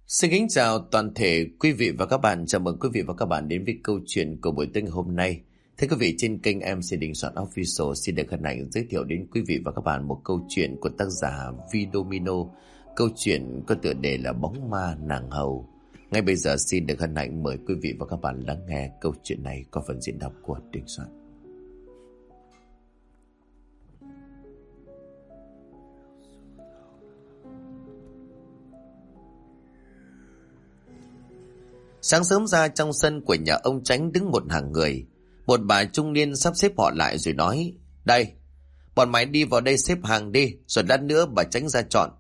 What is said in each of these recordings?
Xin kính chào toàn thể quý vị và các bạn. Chào mừng quý vị và các bạn đến với câu chuyện của buổi tối ngày hôm nay. Thưa quý vị, trên kênh MC Đình Soạn Official xin được hân hạnh giới thiệu đến quý vị và các bạn một câu chuyện của tác giả Vi Domino. Câu chuyện có tựa đề là Bóng Ma Nàng Hầu. Ngay bây giờ xin được hân hạnh mời quý vị và các bạn lắng nghe câu chuyện này qua phần diễn đọc của Đình Soạn. Sáng sớm ra trong sân của nhà ông Chánh đứng một hàng người. Một bà trung niên sắp xếp họ lại rồi nói: "Đây, bọn mày đi vào đây xếp hàng đi, rồi lát nữa bà Chánh ra chọn."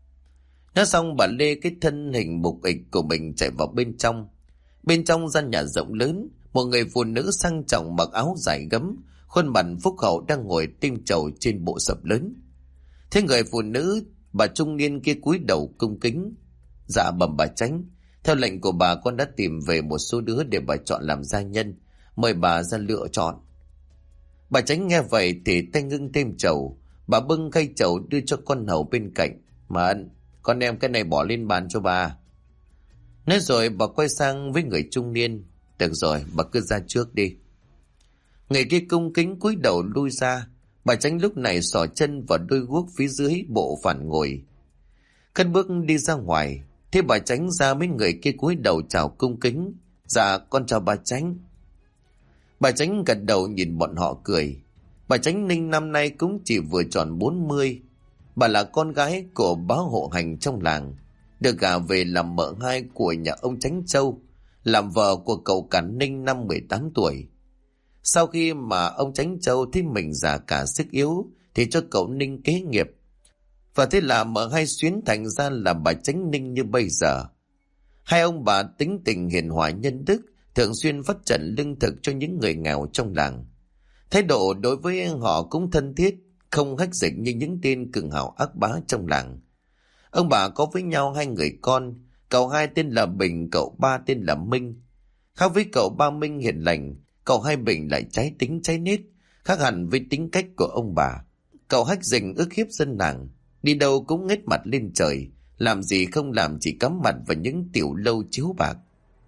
Nói xong bà lê cái thân hình bục ịch của mình chạy vào bên trong. Bên trong gian nhà rộng lớn, một người phụ nữ sang trọng mặc áo dài gấm, khuôn mặt phúc hậu đang ngồi tinh trầu trên bộ sập lớn. Thế người phụ nữ, bà trung niên kia cúi đầu cung kính: "Dạ bẩm bà Chánh, theo lệnh của bà, con đã tìm về một số đứa để bà chọn làm gia nhân. Mời bà ra lựa chọn." Bà Chánh nghe vậy thì tay ngưng thêm trầu. Bà bưng khay trầu đưa cho con hầu bên cạnh: "Mận, con đem cái này bỏ lên bàn cho bà." Nói rồi bà quay sang với người trung niên: "Được rồi, bà cứ ra trước đi." Người kia cung kính cúi đầu lui ra. Bà Chánh lúc này xỏ chân vào đôi guốc phía dưới bộ phản ngồi, cất bước đi ra ngoài. Thế bà Chánh ra mấy người kia cúi đầu chào cung kính: "Dạ con chào bà Chánh." Bà Chánh gật đầu nhìn bọn họ cười. Bà Chánh Ninh năm nay cũng chỉ vừa tròn 40. Bà là con gái của bá hộ hành trong làng, được gả về làm mợ hai của nhà ông Chánh Châu, làm vợ của cậu cả Ninh năm 18 tuổi. Sau khi mà ông Chánh Châu thấy mình già cả sức yếu thì cho cậu Ninh kế nghiệp. Và thế là mợ hai xuyến thành ra là bà Chánh Ninh như bây giờ. Hai ông bà tính tình hiền hòa nhân đức, thường xuyên phát trận lương thực cho những người nghèo trong làng. Thái độ đối với họ cũng thân thiết, không hách dịch như những tên cường hào ác bá trong làng. Ông bà có với nhau hai người con, cậu hai tên là Bình, cậu ba tên là Minh. Khác với cậu ba Minh hiền lành, cậu hai Bình lại trái tính trái nết, khác hẳn với tính cách của ông bà. Cậu hách dịch ức hiếp dân làng, đi đâu cũng ngết mặt lên trời, làm gì không làm chỉ cắm mặt vào những tiểu lâu chiếu bạc.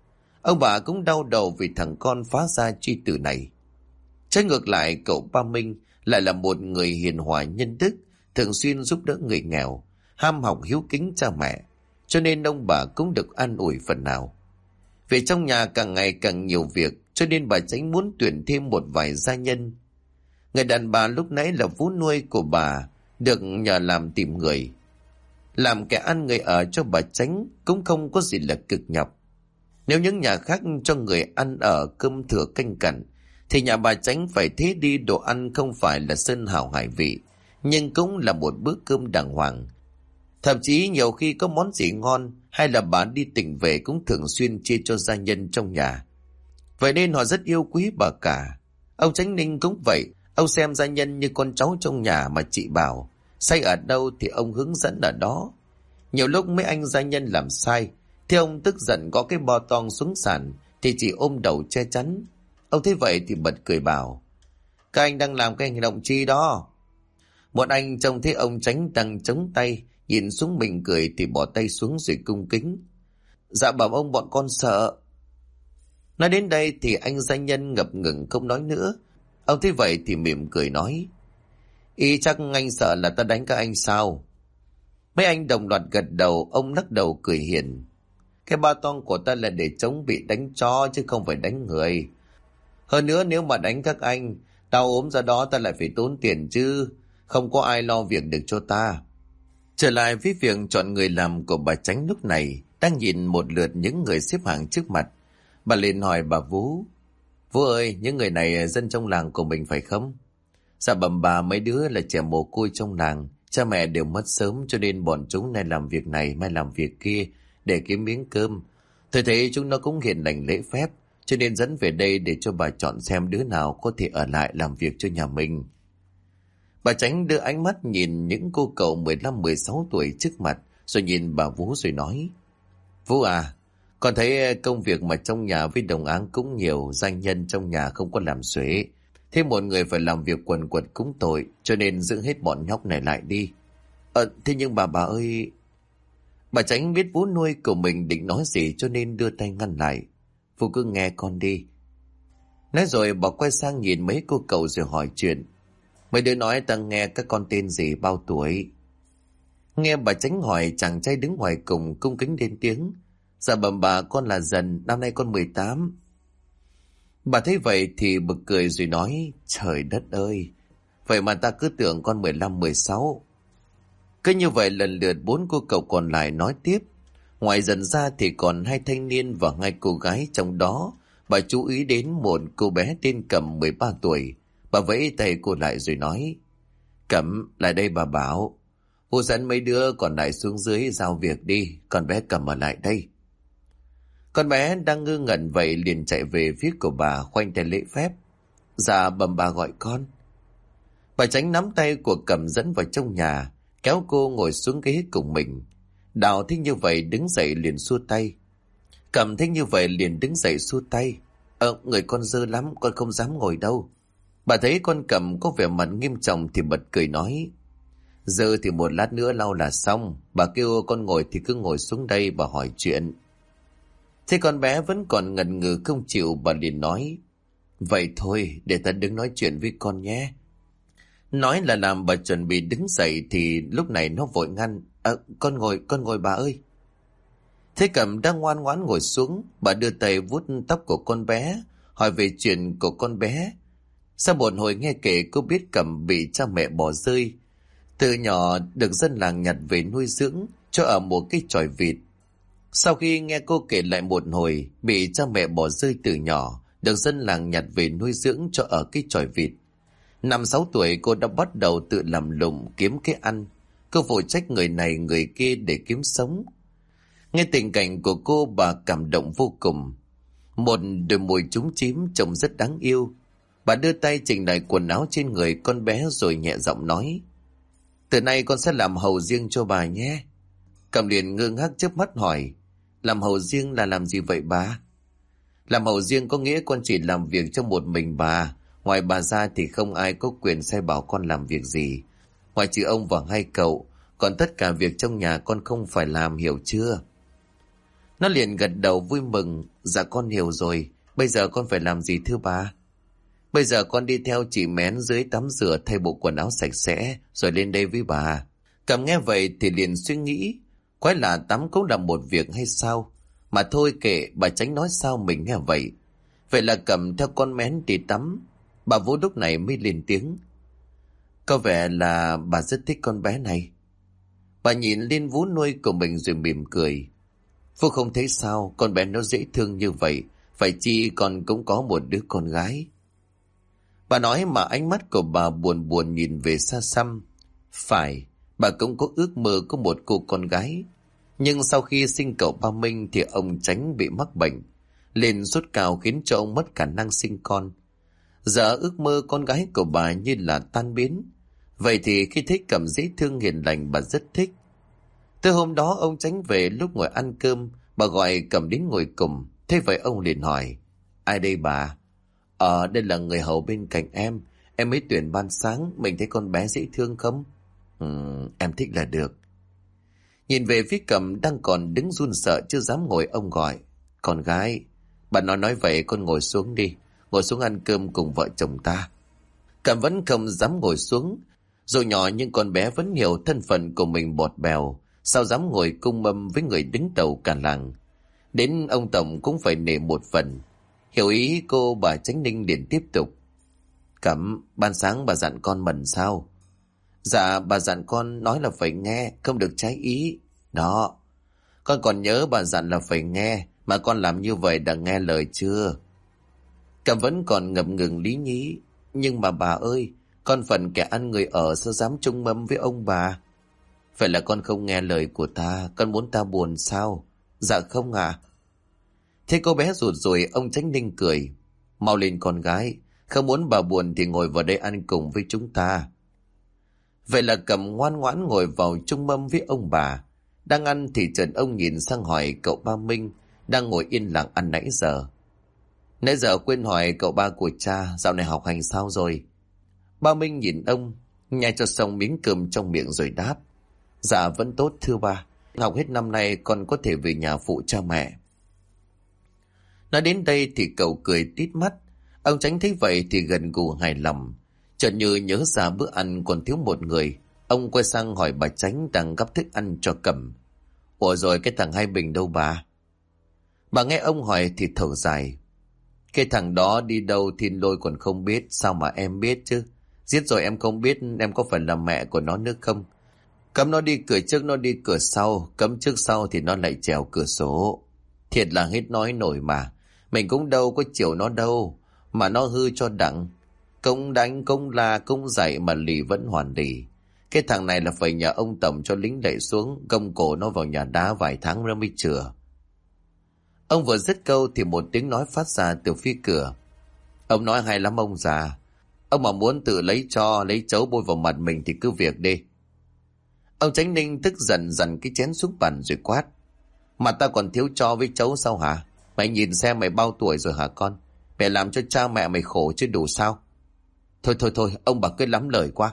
Ông bà cũng đau đầu vì thằng con phá gia chi tử này. Trái ngược lại, cậu ba Minh lại là một người hiền hòa nhân đức, thường xuyên giúp đỡ người nghèo, ham học hiếu kính cha mẹ, cho nên ông bà cũng được an ủi phần nào. Vì trong nhà càng ngày càng nhiều việc, cho nên bà Chánh muốn tuyển thêm một vài gia nhân. Người đàn bà lúc nãy là vú nuôi của bà, được nhờ làm tìm người, làm kẻ ăn người ở cho bà Chánh cũng không có gì là cực nhọc. Nếu những nhà khác cho người ăn ở cơm thừa canh cặn, thì nhà bà Chánh phải thế đi đồ ăn không phải là sơn hào hải vị, nhưng cũng là một bữa cơm đàng hoàng. Thậm chí nhiều khi có món gì ngon hay là bà đi tỉnh về cũng thường xuyên chia cho gia nhân trong nhà. Vậy nên họ rất yêu quý bà cả. Ông Chánh Ninh cũng vậy, ông xem gia nhân như con cháu trong nhà mà chị bảo. Sai ở đâu thì ông hướng dẫn ở đó. Nhiều lúc mấy anh gia nhân làm sai thì ông tức giận có cái bo toang xuống sàn thì chỉ ôm đầu che chắn. Ông thấy vậy thì bật cười bảo: "Các anh đang làm cái hành động chi đó?" Một anh trông thấy ông Chánh đang chống tay, nhìn xuống mình cười thì bỏ tay xuống rồi cung kính: "Dạ bẩm ông, bọn con sợ." Nói đến đây thì anh gia nhân ngập ngừng không nói nữa. Ông thấy vậy thì mỉm cười nói: "Ý chắc anh sợ là ta đánh các anh sao?" Mấy anh đồng loạt gật đầu. Ông lắc đầu cười hiền: "Cái ba toang của ta là để chống bị đánh chó chứ không phải đánh người. Hơn nữa nếu mà đánh các anh, đau ốm ra đó ta lại phải tốn tiền chứ, không có ai lo việc được cho ta." Trở lại với việc chọn người làm của bà Chánh lúc này, đang nhìn một lượt những người xếp hàng trước mặt. Bà liền hỏi bà Vú: "Vú ơi, những người này dân trong làng của mình phải không?" "Dạ bẩm bà, mấy đứa là trẻ mồ côi trong làng, cha mẹ đều mất sớm cho nên bọn chúng nay làm việc này mai làm việc kia để kiếm miếng cơm. Tôi thấy chúng nó cũng hiền lành lễ phép, cho nên dẫn về đây để cho bà chọn xem đứa nào có thể ở lại làm việc cho nhà mình." Bà Chánh đưa ánh mắt nhìn những cô cậu 15-16 tuổi trước mặt, rồi nhìn bà Vú rồi nói: "Vú à, con thấy công việc mà trong nhà với đồng áng cũng nhiều, danh nhân trong nhà không có làm xuể. Thế một người phải làm việc quần quật cũng tội, cho nên giữ hết bọn nhóc này lại đi." Thế nhưng bà ơi..." Bà Tránh biết vú nuôi của mình định nói gì cho nên đưa tay ngăn lại. Vú cứ nghe con đi. Nói rồi bà quay sang nhìn mấy cô cậu rồi hỏi chuyện. Mấy đứa nói ta nghe các con tên gì, bao tuổi? Nghe bà Tránh hỏi, chàng trai đứng ngoài cùng cung kính lên tiếng. Dạ bẩm bà, con là Dần, năm nay con 18. Bà thấy vậy thì bực cười rồi nói, trời đất ơi, vậy mà ta cứ tưởng con 15, 16. Cứ như vậy lần lượt 4 cô cậu còn lại nói tiếp. Ngoài Dần ra thì còn 2 thanh niên và 2 cô gái, trong đó bà chú ý đến một cô bé tên Cẩm 13 tuổi. Bà vẫy tay cô lại rồi nói, Cẩm, lại đây bà bảo. Cô dẫn mấy đứa còn lại xuống dưới giao việc đi, còn bé Cẩm ở lại đây. Con bé đang ngơ ngẩn vậy liền chạy về phía của bà, khoanh tay lễ phép. Dạ bẩm bà gọi con. Bà Tránh nắm tay của Cẩm dẫn vào trong nhà, kéo cô ngồi xuống ghế cùng mình. Đào thấy như vậy đứng dậy liền xua tay. Cẩm thấy như vậy liền đứng dậy xua tay. Người con dơ lắm, con không dám ngồi đâu. Bà thấy con Cẩm có vẻ mặt nghiêm trọng thì bật cười nói, dơ thì một lát nữa lau là xong. Bà kêu con ngồi thì cứ ngồi xuống đây và hỏi chuyện. Thế con bé vẫn còn ngần ngừ không chịu, bà liền nói, vậy thôi để ta đứng nói chuyện với con nhé. Nói là làm bà chuẩn bị đứng dậy thì lúc này nó vội ngăn. Con ngồi bà ơi. Thế Cẩm đang ngoan ngoãn ngồi xuống, bà đưa tay vuốt tóc của con bé, hỏi về chuyện của con bé. Sau một hồi nghe kể, cô biết Cẩm bị cha mẹ bỏ rơi. Từ nhỏ được dân làng nhặt về nuôi dưỡng, cho ở một cái chòi vịt. Sau khi nghe cô kể lại một hồi, bị cha mẹ bỏ rơi từ nhỏ, được dân làng nhặt về nuôi dưỡng cho ở cái chòi vịt. 5-6 tuổi cô đã bắt đầu tự làm lụng kiếm cái ăn. Cô phụ trách người này người kia để kiếm sống. Nghe tình cảnh của cô, bà cảm động vô cùng. Một đôi môi trúng chím trông rất đáng yêu. Bà đưa tay chỉnh lại quần áo trên người con bé rồi nhẹ giọng nói, từ nay con sẽ làm hầu riêng cho bà nhé. Cẩm liền ngơ ngác chớp mắt hỏi, làm hầu riêng là làm gì vậy bà? Làm hầu riêng có nghĩa con chỉ làm việc cho một mình bà. Ngoài bà ra thì không ai có quyền sai bảo con làm việc gì. Ngoài trừ ông và 2 cậu, còn tất cả việc trong nhà con không phải làm, hiểu chưa? Nó liền gật đầu vui mừng. Dạ con hiểu rồi. Bây giờ con phải làm gì thưa bà? Bây giờ con đi theo chị Mén dưới tắm rửa, thay bộ quần áo sạch sẽ rồi lên đây với bà. Cẩm nghe vậy thì liền suy nghĩ, quái lạ, tắm cũng là một việc hay sao? Mà thôi kệ, bà Tránh nói sao mình nghe vậy. Vậy là Cẩm theo con Mén đi tắm. Bà Vũ lúc này mới lên tiếng, có vẻ là bà rất thích con bé này. Bà nhìn lên vú nuôi của mình rồi mỉm cười. Phú không thấy sao, con bé nó dễ thương như vậy, phải chi con cũng có một đứa con gái. Bà nói mà ánh mắt của bà buồn buồn nhìn về xa xăm. Phải, bà cũng có ước mơ có một cô con gái. Nhưng sau khi sinh cậu Ba Minh thì ông Tránh bị mắc bệnh, lên sốt cao khiến cho ông mất khả năng sinh con. Giờ ước mơ con gái của bà như là tan biến. Vậy thì khi thấy Cẩm dễ thương hiền lành, bà rất thích. Từ hôm đó ông Tránh về, lúc ngồi ăn cơm, bà gọi Cẩm đến ngồi cùng. Thế vậy ông liền hỏi, ai đây bà? Đây là người hầu bên cạnh em mới tuyển ban sáng, mình thấy con bé dễ thương không? Em thích là được. Nhìn về phía Cẩm đang còn đứng run sợ chưa dám ngồi, ông gọi, con gái. Bà nói vậy, con ngồi xuống đi, ngồi xuống ăn cơm cùng vợ chồng ta. Cẩm vẫn không dám ngồi xuống. Dù nhỏ nhưng con bé vẫn hiểu thân phận của mình bọt bèo, sao dám ngồi cung mâm với người đứng đầu cả làng. Đến ông Tổng cũng phải nể một phần. Hiểu ý cô, bà Chánh Ninh liền tiếp tục, Cẩm, ban sáng bà dặn con mần sao? Dạ bà dặn con nói là phải nghe, không được trái ý. Đó, con còn nhớ bà dặn là phải nghe, mà con làm như vậy đã nghe lời chưa? Cẩm vẫn còn ngập ngừng lý nhí, nhưng mà bà ơi, con phần kẻ ăn người ở sao dám chung mâm với ông bà? Vậy là con không nghe lời của ta, con muốn ta buồn sao? Dạ không ạ. Thế cô bé rụt rồi, ông Chánh Ninh cười, mau lên con gái, không muốn bà buồn thì ngồi vào đây ăn cùng với chúng ta. Vậy là Cẩm ngoan ngoãn ngồi vào chung mâm với ông bà. Đang ăn thì chợt ông nhìn sang hỏi cậu Ba Minh đang ngồi yên lặng ăn nãy giờ. Nãy giờ quên hỏi cậu ba của cha dạo này học hành sao rồi? Ba Minh nhìn ông, nhai cho xong miếng cơm trong miệng rồi đáp, dạ vẫn tốt thưa ba. học hết năm nay con có thể về nhà phụ cha mẹ. Nói đến đây thì cậu cười tít mắt. Ông Chánh thấy vậy thì gần gù hài lòng. Chợt như nhớ ra bữa ăn còn thiếu một người. Ông quay sang hỏi bà Chánh đang gắp thức ăn cho Cẩm. Ủa rồi cái thằng Hai Bình đâu bà? Bà nghe ông hỏi thì thở dài. Cái thằng đó đi đâu Thiên Lôi còn không biết, sao mà em biết chứ? Giết rồi em không biết, em có phải là mẹ của nó nữa không? Cấm nó đi cửa trước, nó đi cửa sau, cấm trước sau thì nó lại trèo cửa sổ. Thiệt là hết nói nổi mà. Mình cũng đâu có chiều nó đâu, mà nó hư cho đặng. Công đánh, công la, công dạy mà lì vẫn hoàn lì. Cái thằng này là phải nhờ ông Tổng cho lính đẩy xuống, gông cổ nó vào nhà đá vài tháng rồi mới chừa. Ông vừa dứt câu thì một tiếng nói phát ra từ phía cửa. Ông nói hay lắm ông già. Ông mà muốn tự lấy chấu bôi vào mặt mình thì cứ việc đi. Ông Chánh Ninh tức giận dằn cái chén xuống bàn rồi quát. Mà ta còn thiếu cho với chấu sao hả? Mày nhìn xem mày bao tuổi rồi hả con? Mày làm cho cha mẹ mày khổ chứ đủ sao? Thôi, ông bà cứ lắm lời quá.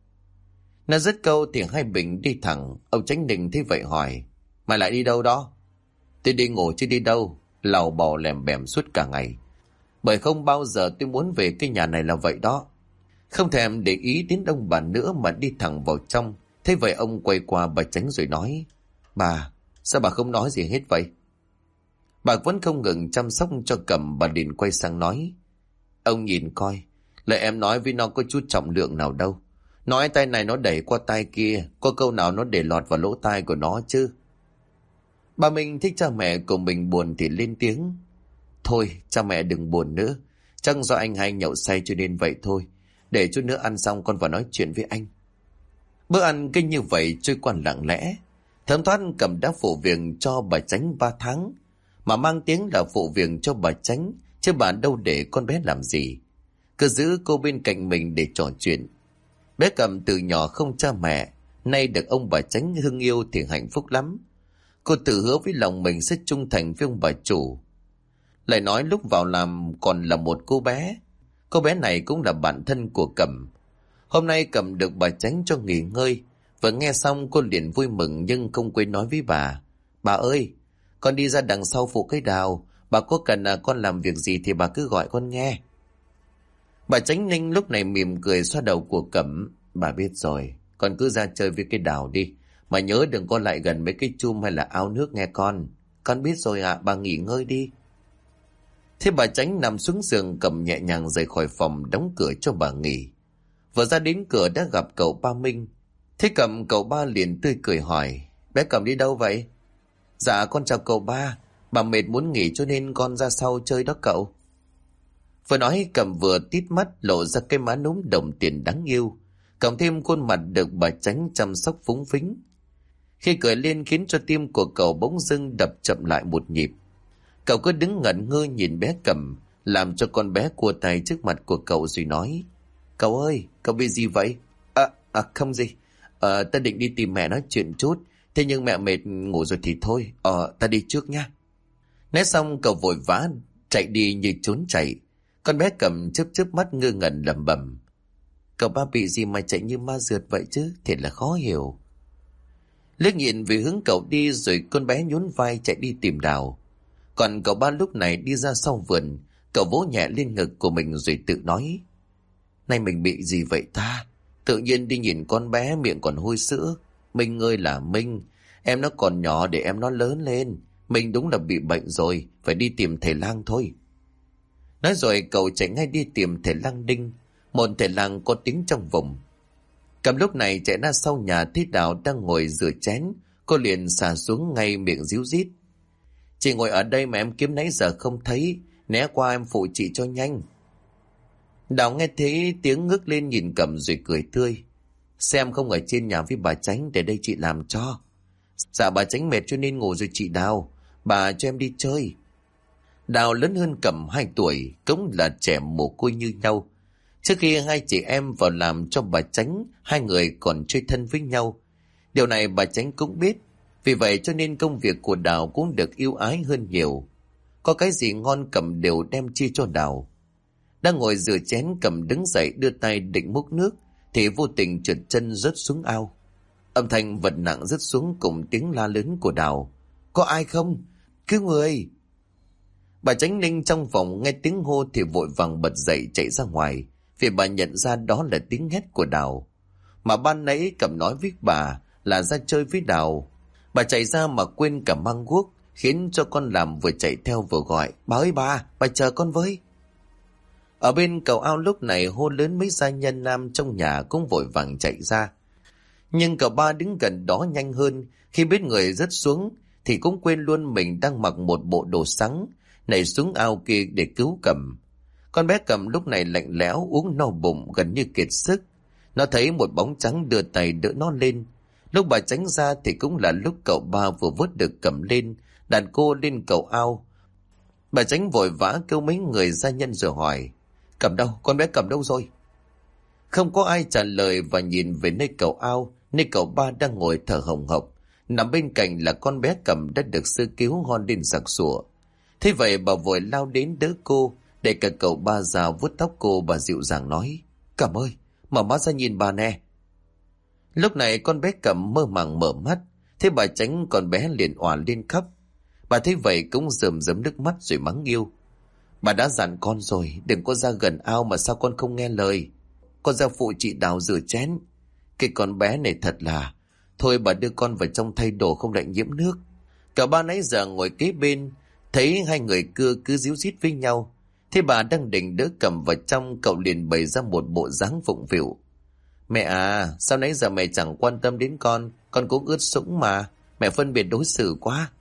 Nó dứt câu thì Hai Bình đi thẳng. Ông Chánh Ninh thấy vậy hỏi. Mày lại đi đâu đó? Tôi đi ngủ chứ đi đâu. Lầu bầu lèm bèm suốt cả ngày. Bởi không bao giờ tôi muốn về cái nhà này là vậy đó. Không thèm để ý đến ông bà nữa mà đi thẳng vào trong. Thế vậy ông quay qua bà Chánh rồi nói. Bà, sao bà không nói gì hết vậy? Bà vẫn không ngừng chăm sóc cho Cẩm. Bà liền quay sang nói. Ông nhìn coi. Lời em nói với nó có chút trọng lượng nào đâu. Nói tay này nó đẩy qua tay kia. Có câu nào nó để lọt vào lỗ tai của nó chứ? Bà mình thích cha mẹ của mình buồn thì lên tiếng. Thôi cha mẹ đừng buồn nữa. Chắc do anh hay nhậu say cho nên vậy thôi. Để chút nữa ăn xong con vào nói chuyện với anh. Bữa ăn kinh như vậy trôi qua lặng lẽ. Thấm thoát Cẩm đã phụ việc cho bà Chánh 3 tháng. Mà mang tiếng là phụ việc cho bà Chánh. Chứ bà đâu để con bé làm gì. Cứ giữ cô bên cạnh mình để trò chuyện. Bé Cẩm từ nhỏ không cha mẹ. Nay được ông bà Chánh hưng yêu thì hạnh phúc lắm. Cô tự hứa với lòng mình sẽ trung thành với ông bà chủ. Lại nói lúc vào làm còn là một cô bé. Cô bé này cũng là bạn thân của Cẩm. Hôm nay Cẩm được bà Chánh cho nghỉ ngơi. Vừa nghe xong cô liền vui mừng nhưng không quên nói với bà. Bà ơi, con đi ra đằng sau phụ cây đào. Bà có cần con làm việc gì thì bà cứ gọi con nghe. Bà Chánh Ninh lúc này mỉm cười xoa đầu của Cẩm. Bà biết rồi, con cứ ra chơi với cây đào đi. Mà nhớ đừng có lại gần mấy cái chum hay là ao nước nghe con. Con biết rồi ạ, bà nghỉ ngơi đi. Thế bà Chánh nằm xuống giường Cẩm nhẹ nhàng rời khỏi phòng đóng cửa cho bà nghỉ. Vừa ra đến cửa đã gặp cậu ba Minh. Thế Cẩm cậu ba liền tươi cười hỏi. Bé Cẩm đi đâu vậy? Dạ con chào cậu ba. Bà mệt muốn nghỉ cho nên con ra sau chơi đó cậu. Vừa nói Cẩm vừa tít mắt lộ ra cái má núm đồng tiền đáng yêu. Cộng thêm khuôn mặt được bà Chánh chăm sóc phúng phính. Khi cười lên khiến cho tim của cậu bỗng dưng đập chậm lại một nhịp. Cậu cứ đứng ngẩn ngơ nhìn bé Cẩm, làm cho con bé cua tay trước mặt của cậu rồi nói. Cậu ơi, cậu bị gì vậy? Không gì. Ta định đi tìm mẹ nói chuyện chút. Thế nhưng mẹ mệt ngủ rồi thì thôi. Ta đi trước nha. Nói xong cậu vội vã chạy đi như trốn chạy. Con bé Cẩm chớp mắt ngơ ngẩn lẩm bẩm. Cậu ba bị gì mà chạy như ma rượt vậy chứ? Thiệt là khó hiểu. Liếc nhìn về hướng cậu đi rồi con bé nhún vai chạy đi tìm đào. Còn cậu ba lúc này đi ra sau vườn. Cậu vỗ nhẹ lên ngực của mình rồi tự nói. Nay mình bị gì vậy ta? Tự nhiên đi nhìn con bé miệng còn hôi sữa. Minh ơi là Minh. Em nó còn nhỏ để em nó lớn lên. Mình đúng là bị bệnh rồi. Phải đi tìm thầy lang thôi. Nói rồi cậu chạy ngay đi tìm thầy lang Đinh. Một thầy lang có tiếng trong vùng. Cầm lúc này chạy ra sau nhà thấy Đào đang ngồi rửa chén. Cô liền xà xuống ngay miệng ríu rít. Chị ngồi ở đây mà em kiếm nãy giờ không thấy. Né qua em phụ chị cho nhanh. Đào nghe thấy tiếng ngước lên nhìn Cẩm rồi cười tươi. Xem không ở trên nhà với bà Chánh để đây chị làm cho. Dạ bà Chánh mệt cho nên ngủ rồi chị Đào. Bà cho em đi chơi. Đào lớn hơn Cẩm 2 tuổi. Cũng là trẻ mồ côi như nhau. Trước khi hai chị em vào làm cho bà Chánh, hai người còn chơi thân với nhau. Điều này bà Chánh cũng biết. Vì vậy cho nên công việc của Đào cũng được ưu ái hơn nhiều. Có cái gì ngon Cẩm đều đem chia cho Đào. Đang ngồi rửa chén Cẩm đứng dậy đưa tay định múc nước thì vô tình trượt chân rớt xuống ao. Âm thanh vật nặng rớt xuống cùng tiếng la lớn của Đào. Có ai không? Cứu người! Bà Chánh Ninh trong phòng nghe tiếng hô thì vội vàng bật dậy chạy ra ngoài, vì bà nhận ra đó là tiếng hét của Đào. Mà ban nãy Cẩm nói với bà là ra chơi với Đào. Bà chạy ra mà quên cả mang guốc, khiến cho con làm vừa chạy theo vừa gọi. Bà ơi bà chờ con với. Ở bên cầu ao lúc này hô lớn mấy gia nhân nam trong nhà cũng vội vàng chạy ra. Nhưng cậu ba đứng gần đó nhanh hơn, khi biết người rớt xuống thì cũng quên luôn mình đang mặc một bộ đồ sáng, nảy xuống ao kia để cứu Cẩm. Con bé Cẩm lúc này lạnh lẽo, uống no bụng, gần như kiệt sức. Nó thấy một bóng trắng đưa tay đỡ nó lên. Lúc bà tránh ra thì cũng là lúc cậu ba vừa vớt được Cẩm lên, đặt cô lên cầu ao. Bà Tránh vội vã kêu mấy người gia nhân rồi hỏi: Cẩm đâu? Con bé Cẩm đâu rồi? Không có ai trả lời và nhìn về nơi cầu ao, nơi cậu ba đang ngồi thở hồng hộc. Nằm bên cạnh là con bé Cẩm đã được sơ cứu ngon lên sặc sụa. Thế vậy bà vội lao đến đỡ cô, để cả cậu ba ra vuốt tóc cô. Bà dịu dàng nói: Cẩm ơi, mở mắt ra nhìn bà nè. Lúc này con bé Cẩm mơ màng mở mắt, thế bà Tránh con bé liền òa lên khóc. Bà thấy vậy cũng rơm rớm nước mắt rồi mắng yêu: Bà đã dặn con rồi, đừng có ra gần ao mà sao con không nghe lời? Con ra phụ chị Đào rửa chén. Cái con bé này thật là... Thôi bà đưa con vào trong thay đồ không lại nhiễm nước. Cả ba nãy giờ ngồi kế bên, thấy hai người cứ díu dít với nhau. Thế bà đang định đỡ Cẩm vào trong, cậu liền bày ra một bộ dáng phụng phịu: Mẹ à, sao nãy giờ mẹ chẳng quan tâm đến con cũng ướt sũng mà, mẹ phân biệt đối xử quá.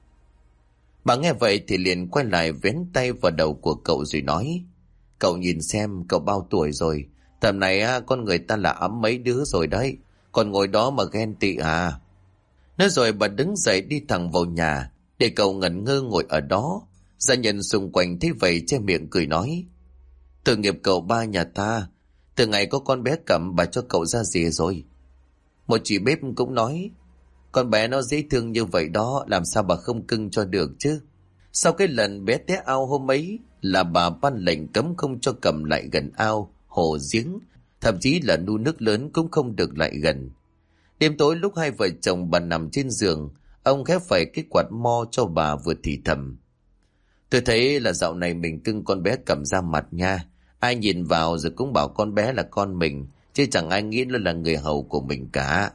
Bà nghe vậy thì liền quay lại vén tay vào đầu của cậu rồi nói: Cậu nhìn xem, cậu bao tuổi rồi, tầm này con người ta là ẵm mấy đứa rồi đấy, còn ngồi đó mà ghen tị à? Nói rồi bà đứng dậy đi thẳng vào nhà, để cậu ngẩn ngơ ngồi ở đó. Gia nhân xung quanh thấy vậy che miệng cười nói: Tội nghiệp cậu ba nhà ta, từ ngày có con bé Cẩm bà cho cậu ra gì rồi? Một chị bếp cũng nói: Con bé nó dễ thương như vậy đó, làm sao bà không cưng cho được chứ? Sau cái lần bé té ao hôm ấy là bà ban lệnh cấm không cho Cẩm lại gần ao, hồ, giếng, thậm chí là nu nước lớn cũng không được lại gần. Đêm tối lúc hai vợ chồng bà nằm trên giường, ông khép phải cái quạt mo cho bà vừa thì thầm: Tôi thấy là dạo này mình cưng con bé Cẩm ra mặt nha. Ai nhìn vào rồi cũng bảo con bé là con mình, chứ chẳng ai nghĩ nó là người hầu của mình cả.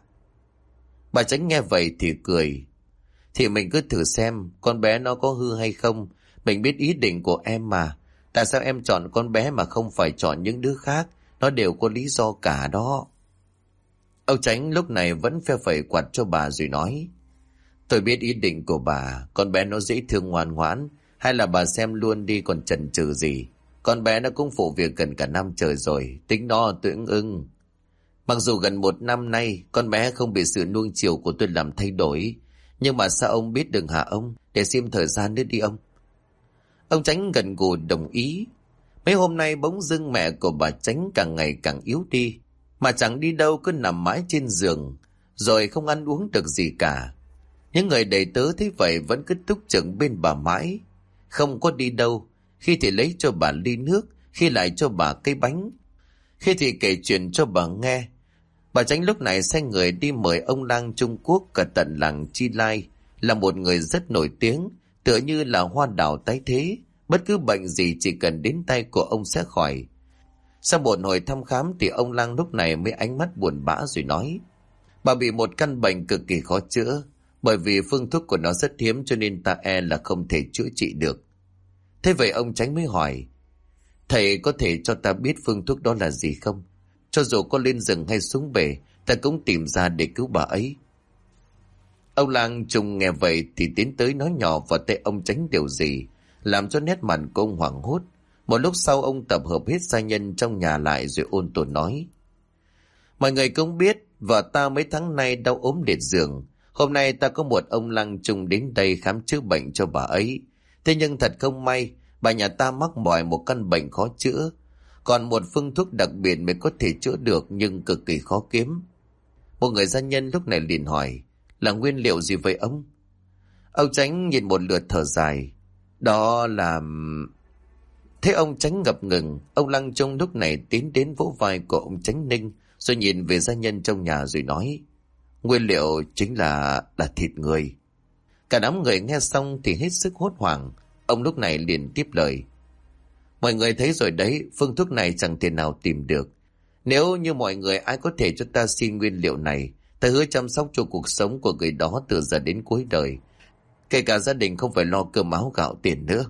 Bà Tránh nghe vậy thì cười: Thì mình cứ thử xem con bé nó có hư hay không. Mình biết ý định của em mà. Tại sao em chọn con bé mà không phải chọn những đứa khác? Nó đều có lý do cả đó. Ông Tránh lúc này vẫn phe phẩy quạt cho bà rồi nói: Tôi biết ý định của bà. Con bé nó dễ thương ngoan ngoãn. Hay là bà xem luôn đi còn chần chừ gì? Con bé nó cũng phụ việc gần cả năm trời rồi, tính đó tôi ưng. Mặc dù gần 1 năm nay con bé không bị sự nuông chiều của tôi làm thay đổi, nhưng mà sao ông biết được hả ông? Để xem thời gian nữa đi ông. Ông Tránh gật gù đồng ý. Mấy hôm nay bỗng dưng mẹ của bà Tránh càng ngày càng yếu đi, mà chẳng đi đâu, cứ nằm mãi trên giường, rồi không ăn uống được gì cả. Những người đầy tớ thấy vậy vẫn cứ túc trực bên bà mãi, không có đi đâu. Khi thì lấy cho bà ly nước, khi lại cho bà cây bánh, khi thì kể chuyện cho bà nghe. Bà Tránh lúc này sai người đi mời ông lang Trung Quốc cả tận làng Chi Lai, là một người rất nổi tiếng, tựa như là hoa đào tái thế, bất cứ bệnh gì chỉ cần đến tay của ông sẽ khỏi. Sau một hồi thăm khám thì ông lang lúc này mới ánh mắt buồn bã rồi nói: Bà bị một căn bệnh cực kỳ khó chữa, bởi vì phương thuốc của nó rất hiếm cho nên ta e là không thể chữa trị được. Thế vậy ông Tránh mới hỏi: Thầy có thể cho ta biết phương thuốc đó là gì không? Cho dù có lên rừng hay xuống bể, ta cũng tìm ra để cứu bà ấy. Ông lang Trung nghe vậy thì tiến tới nói nhỏ vào tay ông Tránh điều gì, làm cho nét mặt của ông hoảng hốt. Một lúc sau ông tập hợp hết gia nhân trong nhà lại rồi ôn tồn nói: Mọi người cũng biết vợ ta mấy tháng nay đau ốm liệt giường. Hôm nay ta có một ông lang Trung đến đây khám chữa bệnh cho bà ấy. Thế nhưng thật không may, bà nhà ta mắc mỏi một căn bệnh khó chữa. Còn một phương thuốc đặc biệt mới có thể chữa được, nhưng cực kỳ khó kiếm. Một người gia nhân lúc này liền hỏi: Là nguyên liệu gì vậy ông? Ông Tránh nhìn một lượt thở dài: Đó là... Thế ông Tránh ngập ngừng. Ông Lăng Trung lúc này tiến đến vỗ vai của ông Tránh Ninh, rồi nhìn về gia nhân trong nhà rồi nói: Nguyên liệu chính là thịt người. Cả đám người nghe xong thì hết sức hốt hoảng. Ông lúc này liền tiếp lời. Mọi người thấy rồi đấy, phương thuốc này chẳng thể nào tìm được. Nếu như mọi người ai có thể cho ta xin nguyên liệu này, ta hứa chăm sóc cho cuộc sống của người đó từ giờ đến cuối đời. Kể cả gia đình không phải lo cơm áo gạo tiền nữa.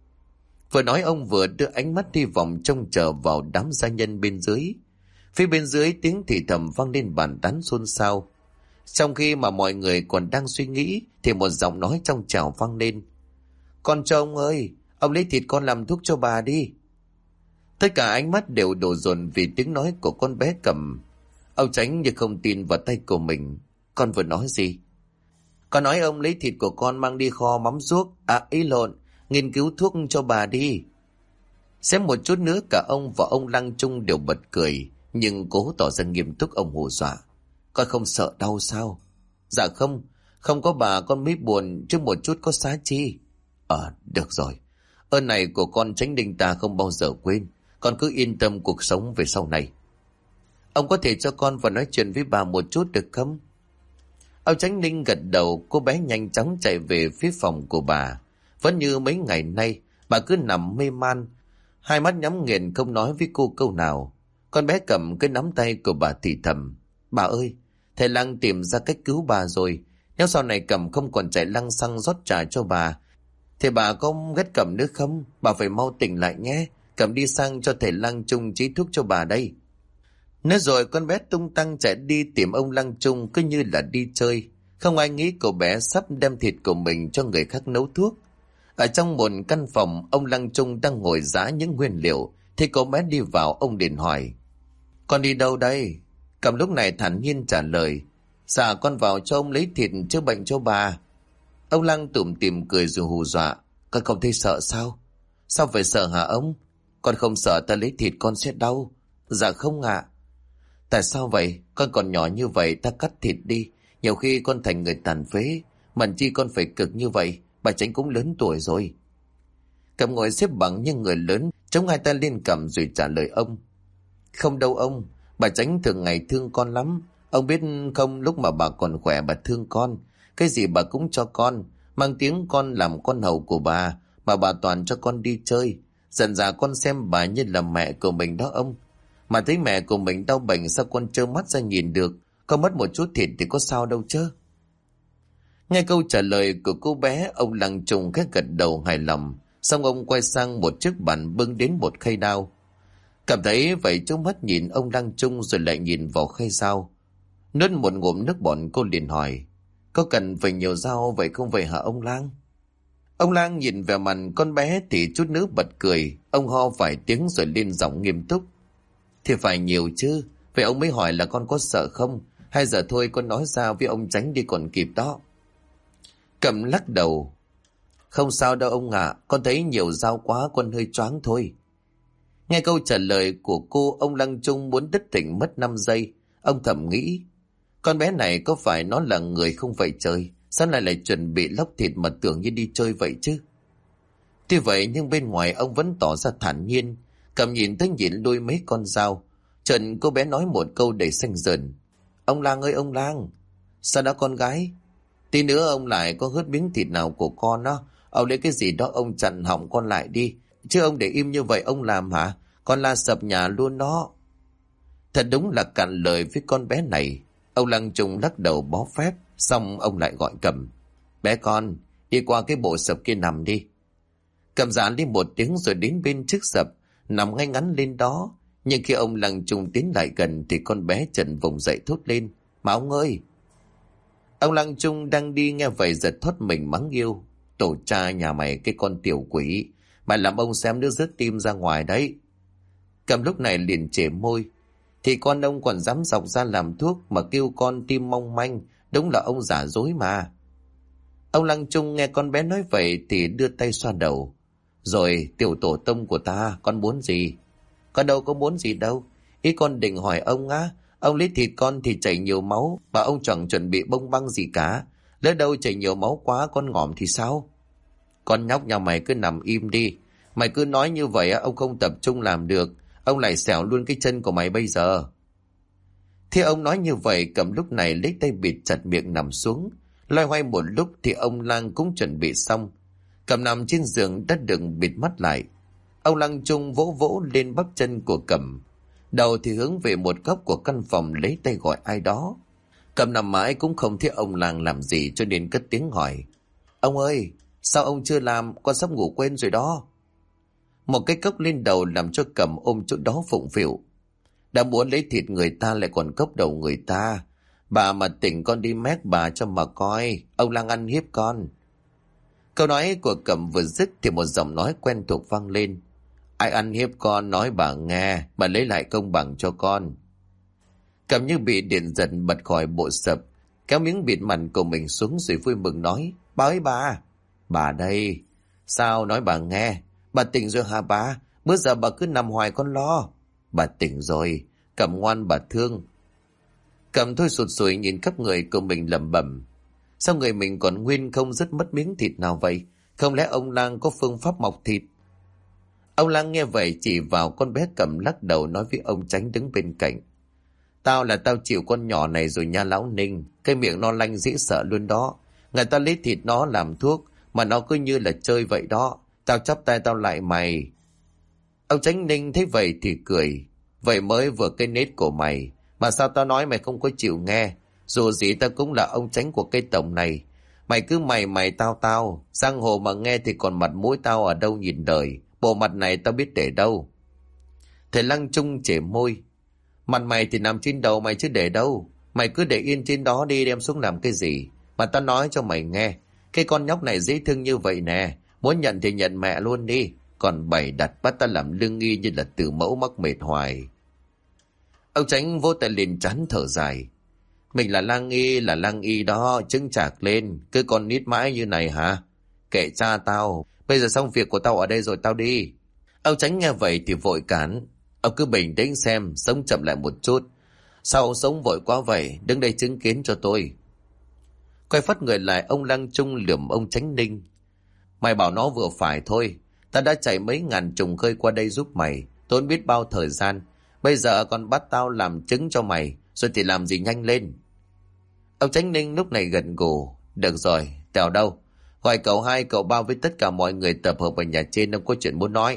Vừa nói ông vừa đưa ánh mắt hy vọng trông chờ vào đám gia nhân bên dưới. Phía bên dưới tiếng thì thầm vang lên bàn tán xôn xao. Trong khi mà mọi người còn đang suy nghĩ thì một giọng nói trong trẻo vang lên. Con cho ông ơi, ông lấy thịt con làm thuốc cho bà đi. Tất cả ánh mắt đều đổ dồn vì tiếng nói của con bé Cầm. Ông Tránh như không tin vào tay của mình. Con vừa nói gì? Con nói ông lấy thịt của con mang đi kho mắm ruốc. Ý lộn, nghiên cứu thuốc cho bà đi. Xem một chút nữa cả ông và ông Lăng Trung đều bật cười, nhưng cố tỏ ra nghiêm túc. Ông hù dọa. Con không sợ đau sao? Dạ không, không có bà con mới buồn, chứ một chút có xá chi. Được rồi. Ơn này của con Tránh Đinh ta không bao giờ quên. Con cứ yên tâm cuộc sống về sau này. Ông có thể cho con vào nói chuyện với bà một chút được không? Ông Tránh Ninh gật đầu. Cô bé nhanh chóng chạy về phía phòng của bà. Vẫn như mấy ngày nay, bà cứ nằm mê man, hai mắt nhắm nghiền không nói với cô câu nào. Con bé Cầm cái nắm tay của bà thì thầm. Bà ơi, thầy Lăng tìm ra cách cứu bà rồi. Nếu sau này Cầm không còn chạy lăng xăng rót trà cho bà, thì bà có ghét Cầm nữa không? Bà phải mau tỉnh lại nhé. Cầm đi sang cho thầy Lăng Trung trí thuốc cho bà đây. Nói rồi con bé tung tăng chạy đi tìm ông Lăng Trung cứ như là đi chơi. Không ai nghĩ cậu bé sắp đem thịt của mình cho người khác nấu thuốc. Ở trong một căn phòng, ông Lăng Trung đang ngồi giã những nguyên liệu. Thì cậu bé đi vào, ông liền hỏi. Con đi đâu đây? Cầm lúc này thản nhiên trả lời. Dạ con vào cho ông lấy thịt chữa bệnh cho bà. Ông Lăng tủm tỉm cười rồi hù dọa. Con không thấy sợ sao? Sao phải sợ hả ông? Con không sợ ta lấy thịt con sẽ đau. Dạ không ạ. Tại sao vậy? Con còn nhỏ như vậy, ta cắt thịt đi. Nhiều khi con thành người tàn phế. Mần chi con phải cực như vậy. Bà Tránh cũng lớn tuổi rồi. Cầm ngồi xếp bằng như người lớn, chống hai tay lên cầm rồi trả lời ông. Không đâu ông. Bà Tránh thường ngày thương con lắm. Ông biết không, lúc mà bà còn khỏe bà thương con. Cái gì bà cũng cho con. Mang tiếng con làm con hầu của bà. Mà bà toàn cho con đi chơi. Dần dà con xem bà như là mẹ của mình đó ông. Mà thấy mẹ của mình đau bệnh, sao con trơ mắt ra nhìn được? Con mất một chút thịt thì có sao đâu chứ. Nghe câu trả lời của cô bé, ông Lăng Trung khẽ gật đầu hài lòng. Xong ông quay sang một chiếc bàn bưng đến một khay đao. Cảm thấy vậy chú mắt nhìn ông Lăng Trung rồi lại nhìn vào khay dao. Nuốt một ngụm nước bọt, cô liền hỏi. Có cần phải nhiều dao vậy không vậy hả ông Lang? Ông Lang nhìn về mặt con bé thì chút nữa bật cười. Ông ho vài tiếng rồi lên giọng nghiêm túc. Thì phải nhiều chứ. Vậy ông mới hỏi là con có sợ không? Hay giờ thôi con nói ra với ông Tránh đi còn kịp đó. Cầm lắc đầu. Không sao đâu ông ạ. Con thấy nhiều dao quá, con hơi choáng thôi. Nghe câu trả lời của cô, ông Lăng Trung muốn đứt tỉnh mất 5 giây. Ông thầm nghĩ. Con bé này có phải nó là người không phải chơi? Sao lại chuẩn bị lóc thịt mà tưởng như đi chơi vậy chứ? Tuy vậy nhưng bên ngoài ông vẫn tỏ ra thản nhiên. Cầm nhìn tới nhìn lui mấy con dao. Trần cô bé nói một câu đầy xanh dần. Ông Lang ơi ông Lang. Sao đó con gái? Tí nữa ông lại có hớt miếng thịt nào của con đó. Ông lấy cái gì đó ông chặn họng con lại đi. Chứ ông để im như vậy ông làm hả? Con la sập nhà luôn đó. Thật đúng là cạn lời với con bé này. Ông Lăng Trung lắc đầu bó phép. Xong ông lại gọi Cầm. Bé con, đi qua cái bộ sập kia nằm đi. Cầm dạ đi một tiếng rồi đến bên chiếc sập, nằm ngay ngắn lên đó. Nhưng khi ông Lăng Trung tiến lại gần thì con bé Trần vùng dậy thốt lên. Mà ông ơi! Ông Lăng Trung đang đi nghe vậy giật thoát mình mắng yêu. Tổ cha nhà mày cái con tiểu quỷ. Mày làm ông xem nước rớt tim ra ngoài đấy. Cầm lúc này liền chể môi. Thì con ông còn dám dọc ra làm thuốc mà kêu con tim mong manh. Đúng là ông giả dối mà. Ông Lăng Trung nghe con bé nói vậy thì đưa tay xoa đầu. Rồi tiểu tổ tông của ta, con muốn gì? Con đâu có muốn gì đâu. Ý con định hỏi ông á. Ông lấy thịt con thì chảy nhiều máu, mà ông chẳng chuẩn bị bông băng gì cả. Lỡ đâu chảy nhiều máu quá con ngỏm thì sao? Con nhóc nhà mày cứ nằm im đi. Mày cứ nói như vậy ông không tập trung làm được. Ông lại xẻo luôn cái chân của mày bây giờ. Khi ông nói như vậy, Cẩm lúc này lấy tay bịt chặt miệng nằm xuống. Loay hoay một lúc thì ông Lang cũng chuẩn bị xong. Cẩm nằm trên giường đã đừng bịt mắt lại. Ông Lang Trung vỗ vỗ lên bắp chân của Cẩm. Đầu thì hướng về một góc của căn phòng lấy tay gọi ai đó. Cẩm nằm mãi cũng không thấy ông Lang làm gì cho nên cất tiếng hỏi. Ông ơi, sao ông chưa làm? Con sắp ngủ quên rồi đó. Một cái cốc lên đầu làm cho Cẩm ôm chỗ đó phụng phịu. Đã muốn lấy thịt người ta lại còn cốc đầu người ta. Bà mà tỉnh con đi mét bà cho mà coi. Ông Lang ăn hiếp con. Câu nói của Cẩm vừa dứt thì một giọng nói quen thuộc vang lên. Ai ăn hiếp con nói bà nghe, bà lấy lại công bằng cho con. Cẩm như bị điện giật bật khỏi bộ sập, kéo miếng bịt mặt của mình xuống rồi vui mừng nói. Bà ơi bà! Bà đây! Sao nói bà nghe? Bà tỉnh rồi hả bà? Bữa giờ bà cứ nằm hoài con lo. Bà tỉnh rồi, Cẩm ngoan bà thương. Cẩm thôi sụt sùi nhìn khắp người của mình lẩm bẩm. Sao người mình còn nguyên không dứt mất miếng thịt nào vậy? Không lẽ ông Lang có phương pháp mọc thịt? Ông Lang nghe vậy chỉ vào con bé Cẩm lắc đầu nói với ông Chánh đứng bên cạnh. Tao là tao chịu con nhỏ này rồi nha lão Ninh. Cái miệng nó lanh dễ sợ luôn đó. Người ta lấy thịt nó làm thuốc mà nó cứ như là chơi vậy đó. Tao chắp tay tao lại mày. Ông Chánh Ninh thấy vậy thì cười. Vậy mới vừa cái nết của mày. Mà sao tao nói mày không có chịu nghe? Dù gì tao cũng là ông Chánh của cái tổng này. Mày cứ mày tao. Giang hồ mà nghe thì còn mặt mũi tao ở đâu nhìn đời. Bộ mặt này tao biết để đâu. Thầy Lăng Trung chể môi. Mặt mày thì nằm trên đầu mày chứ để đâu. Mày cứ để yên trên đó đi, đem xuống làm cái gì. Mà tao nói cho mày nghe. Cái con nhóc này dễ thương như vậy nè. Muốn nhận thì nhận mẹ luôn đi. Còn bày đặt bắt ta làm lương nghi như là từ mẫu mắc mệt hoài. Ông Chánh vô tay liền chán thở dài. Mình là lang y đó, chứng chạc lên. Cứ con nít mãi như này hả? Kệ cha tao. Bây giờ xong việc của tao ở đây rồi tao đi. Ông Chánh nghe vậy thì vội cản. Ông cứ bình tĩnh xem, sống chậm lại một chút. Sao sống vội quá vậy? Đứng đây chứng kiến cho tôi. Quay phát người lại, ông Lăng Trung lườm ông Chánh Ninh. Mày bảo nó vừa phải thôi. Ta đã chạy mấy ngàn trùng khơi qua đây giúp mày. Tốn biết bao thời gian. Bây giờ còn bắt tao làm chứng cho mày. Rồi thì làm gì nhanh lên. Ông Chánh Ninh lúc này gật gù. Được rồi, Tèo đâu? Gọi cậu hai cậu ba với tất cả mọi người tập hợp ở nhà trên, ông có chuyện muốn nói.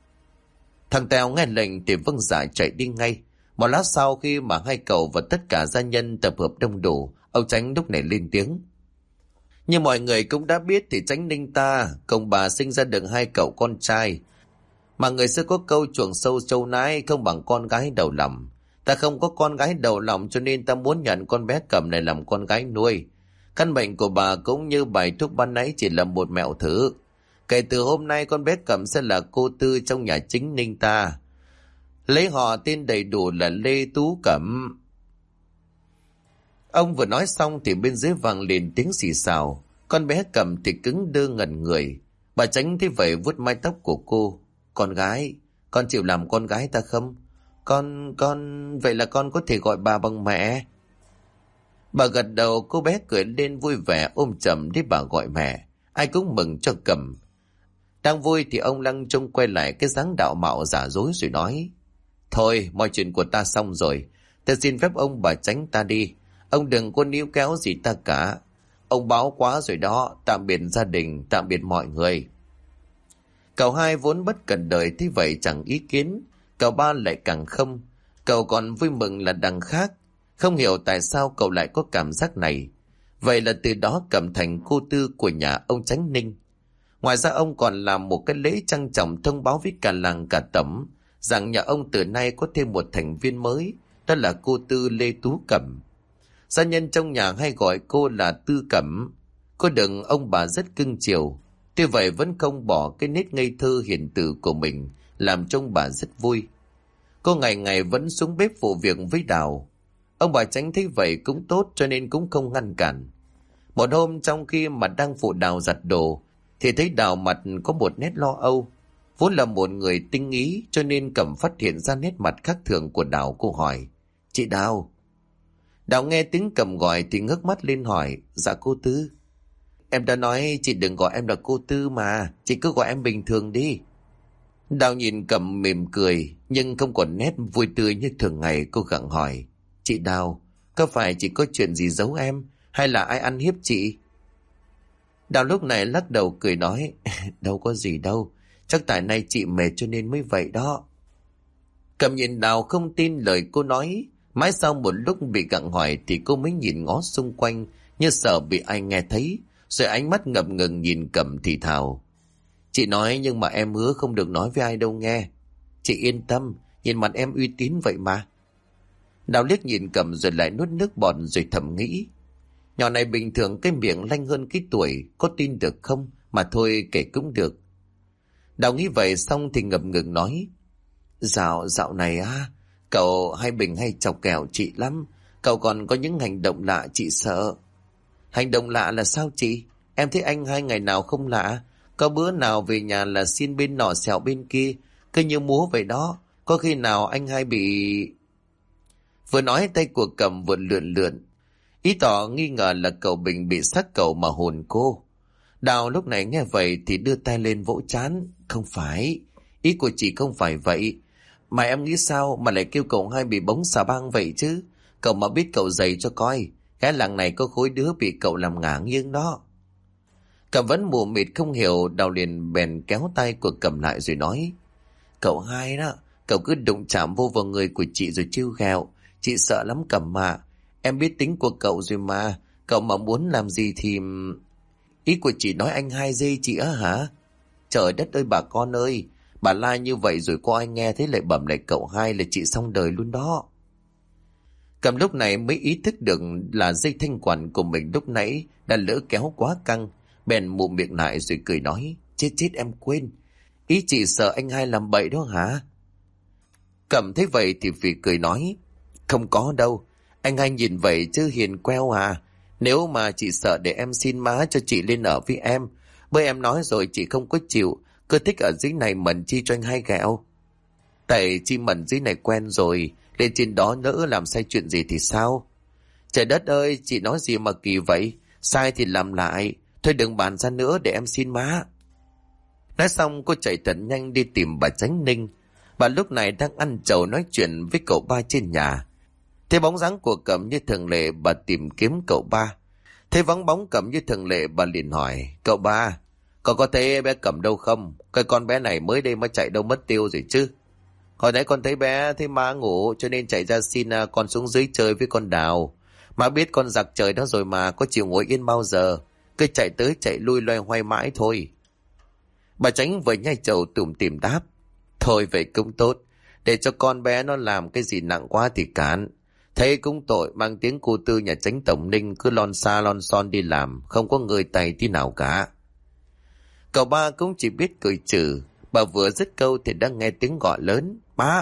Thằng Tèo nghe lệnh thì vâng dạ chạy đi ngay. Một lát sau khi mà hai cậu và tất cả gia nhân tập hợp đông đủ, ông Chánh lúc này lên tiếng. Như mọi người cũng đã biết thì Chánh Ninh ta, công bà sinh ra được hai cậu con trai. Mà người xưa có câu chuồng sâu trâu nái không bằng con gái đầu lòng. Ta không có con gái đầu lòng cho nên ta muốn nhận con bé Cẩm này làm con gái nuôi. Căn bệnh của bà cũng như bài thuốc ban nãy chỉ là một mẹo thử. Kể từ hôm nay con bé Cẩm sẽ là cô tư trong nhà chính Ninh ta. Lấy họ tên đầy đủ là Lê Tú Cẩm. Ông vừa nói xong thì bên dưới vang lên tiếng xì xào. Con bé Cẩm thì cứng đơ ngẩn người. Bà Chánh thấy vậy vuốt mái tóc của cô. Con gái, con chịu làm con gái ta không? Con, vậy là con có thể gọi bà bằng mẹ. Bà gật đầu, cô bé cười lên vui vẻ ôm chầm để bà gọi mẹ. Ai cũng mừng cho Cẩm. Đang vui thì ông Lăng Trung quay lại cái dáng đạo mạo giả dối rồi nói. Thôi, mọi chuyện của ta xong rồi. Ta xin phép ông bà Chánh ta đi. Ông đừng có níu kéo gì ta cả. Ông báo quá rồi đó. Tạm biệt gia đình, tạm biệt mọi người. Cậu hai vốn bất cần đời thế vậy chẳng ý kiến. Cậu ba lại càng không. Cậu còn vui mừng là đằng khác. Không hiểu tại sao cậu lại có cảm giác này. Vậy là từ đó Cẩm thành cô tư của nhà ông Chánh Ninh. Ngoài ra ông còn làm một cái lễ trang trọng thông báo với cả làng cả tẩm rằng nhà ông từ nay có thêm một thành viên mới, đó là cô tư Lê Tú Cẩm. Gia nhân trong nhà hay gọi cô là Tư Cẩm. Cô đừng ông bà rất cưng chiều. Tuy vậy vẫn không bỏ cái nét ngây thơ hiền từ của mình, làm trông bà rất vui. Cô ngày ngày vẫn xuống bếp phụ việc với Đào. Ông bà Chánh thấy vậy cũng tốt cho nên cũng không ngăn cản. Một hôm trong khi mà đang phụ Đào giặt đồ thì thấy Đào mặt có một nét lo âu. Vốn là một người tinh ý cho nên Cẩm phát hiện ra nét mặt khác thường của Đào. Cô hỏi, chị Đào. Đào nghe tiếng Cẩm gọi thì ngước mắt lên hỏi, dạ cô Tư. Em đã nói chị đừng gọi em là cô Tư mà, chị cứ gọi em bình thường đi. Đào nhìn Cẩm mỉm cười nhưng không còn nét vui tươi như thường ngày. Cô gặng hỏi, Chị Đào, có phải chị có chuyện gì giấu em, hay là ai ăn hiếp chị? Đào lúc này lắc đầu cười nói, đâu có gì đâu, chắc tại nay chị mệt cho nên mới vậy đó. Cầm nhìn Đào không tin lời cô nói, mãi sau một lúc bị gặng hỏi thì cô mới nhìn ngó xung quanh như sợ bị ai nghe thấy, rồi ánh mắt ngập ngừng nhìn Cầm thì thào. Chị nói nhưng mà em hứa không được nói với ai đâu nghe. Chị yên tâm, nhìn mặt em uy tín vậy mà. Đào liếc nhìn Cầm rồi lại nuốt nước bọt rồi thầm nghĩ. Nhỏ này bình thường cái miệng lanh hơn cái tuổi, có tin được không? Mà thôi kể cũng được. Đào nghĩ vậy xong thì ngập ngừng nói. Dạo này á, cậu hay bình hay chọc ghẹo chị lắm. Cậu còn có những hành động lạ chị sợ. Hành động lạ là sao chị? Em thấy anh hai ngày nào không lạ. Có bữa nào về nhà là xin bên nọ xẹo bên kia, cứ như múa vậy đó. Có khi nào anh hai bị... Vừa nói tay của Cầm vừa lượn lượn, ý tỏ nghi ngờ là cậu Bình bị sắc cậu mà hồn cô. Đào lúc này nghe vậy thì đưa tay lên vỗ trán. Không phải, ý của chị không phải vậy. Mà em nghĩ sao mà lại kêu cậu hai bị bóng xà bang vậy chứ? Cậu mà biết cậu dày cho coi, cái làng này có khối đứa bị cậu làm ngả nghiêng đó. Cầm vẫn mù mịt không hiểu. Đào liền bèn kéo tay của Cầm lại rồi nói. Cậu hai đó, cậu cứ đụng chạm vô vào người của chị rồi trêu ghẹo. Chị sợ lắm Cầm mà. Em biết tính của cậu rồi mà. Cậu mà muốn làm gì thì... Ý của chị nói anh hai dê chị á hả? Trời đất ơi bà con ơi, bà la như vậy rồi có ai nghe thấy lại bẩm lại cậu hai là chị xong đời luôn đó. Cầm lúc này mới ý thức được là dây thanh quản của mình lúc nãy đã lỡ kéo quá căng, bèn mụm miệng lại rồi cười nói. Chết em quên, ý chị sợ anh hai làm bậy đó hả? Cầm thấy vậy thì vì cười nói. Không có đâu, anh hai nhìn vậy chứ hiền queo à. Nếu mà chị sợ để em xin má cho chị lên ở với em, bởi em nói rồi chị không có chịu, cứ thích ở dưới này mần chi cho anh hai ghẹo. Tại chi mần dưới này quen rồi, lên trên đó nỡ làm sai chuyện gì thì sao? Trời đất ơi, chị nói gì mà kỳ vậy? Sai thì làm lại, thôi đừng bàn ra nữa để em xin má. Nói xong cô chạy thật nhanh đi tìm bà Chánh Ninh. Bà lúc này đang ăn trầu nói chuyện với cậu ba trên nhà. Thấy bóng dáng của Cẩm như thường lệ, bà tìm kiếm cậu ba. Thấy vắng bóng Cẩm như thường lệ, bà liền hỏi. Cậu ba, cậu có thấy bé Cẩm đâu không? Cái con bé này mới đây mà chạy đâu mất tiêu rồi chứ? Hồi nãy con thấy bé thấy má ngủ cho nên chạy ra xin con xuống dưới chơi với con Đào. Má biết con giặc trời đó rồi mà, có chịu ngồi yên bao giờ. Cứ chạy tới chạy lui loay hoay mãi thôi. Bà Chánh vừa nhai trầu tủm tỉm đáp. Thôi vậy cũng tốt, để cho con bé nó làm cái gì nặng quá thì cản. Thấy cũng tội, mang tiếng cô Tư nhà Chánh Tổng Ninh cứ lon xa lon son đi làm, không có người tay tí nào cả. Cậu ba cũng chỉ biết cười trừ. Bà vừa dứt câu thì đang nghe tiếng gọi lớn.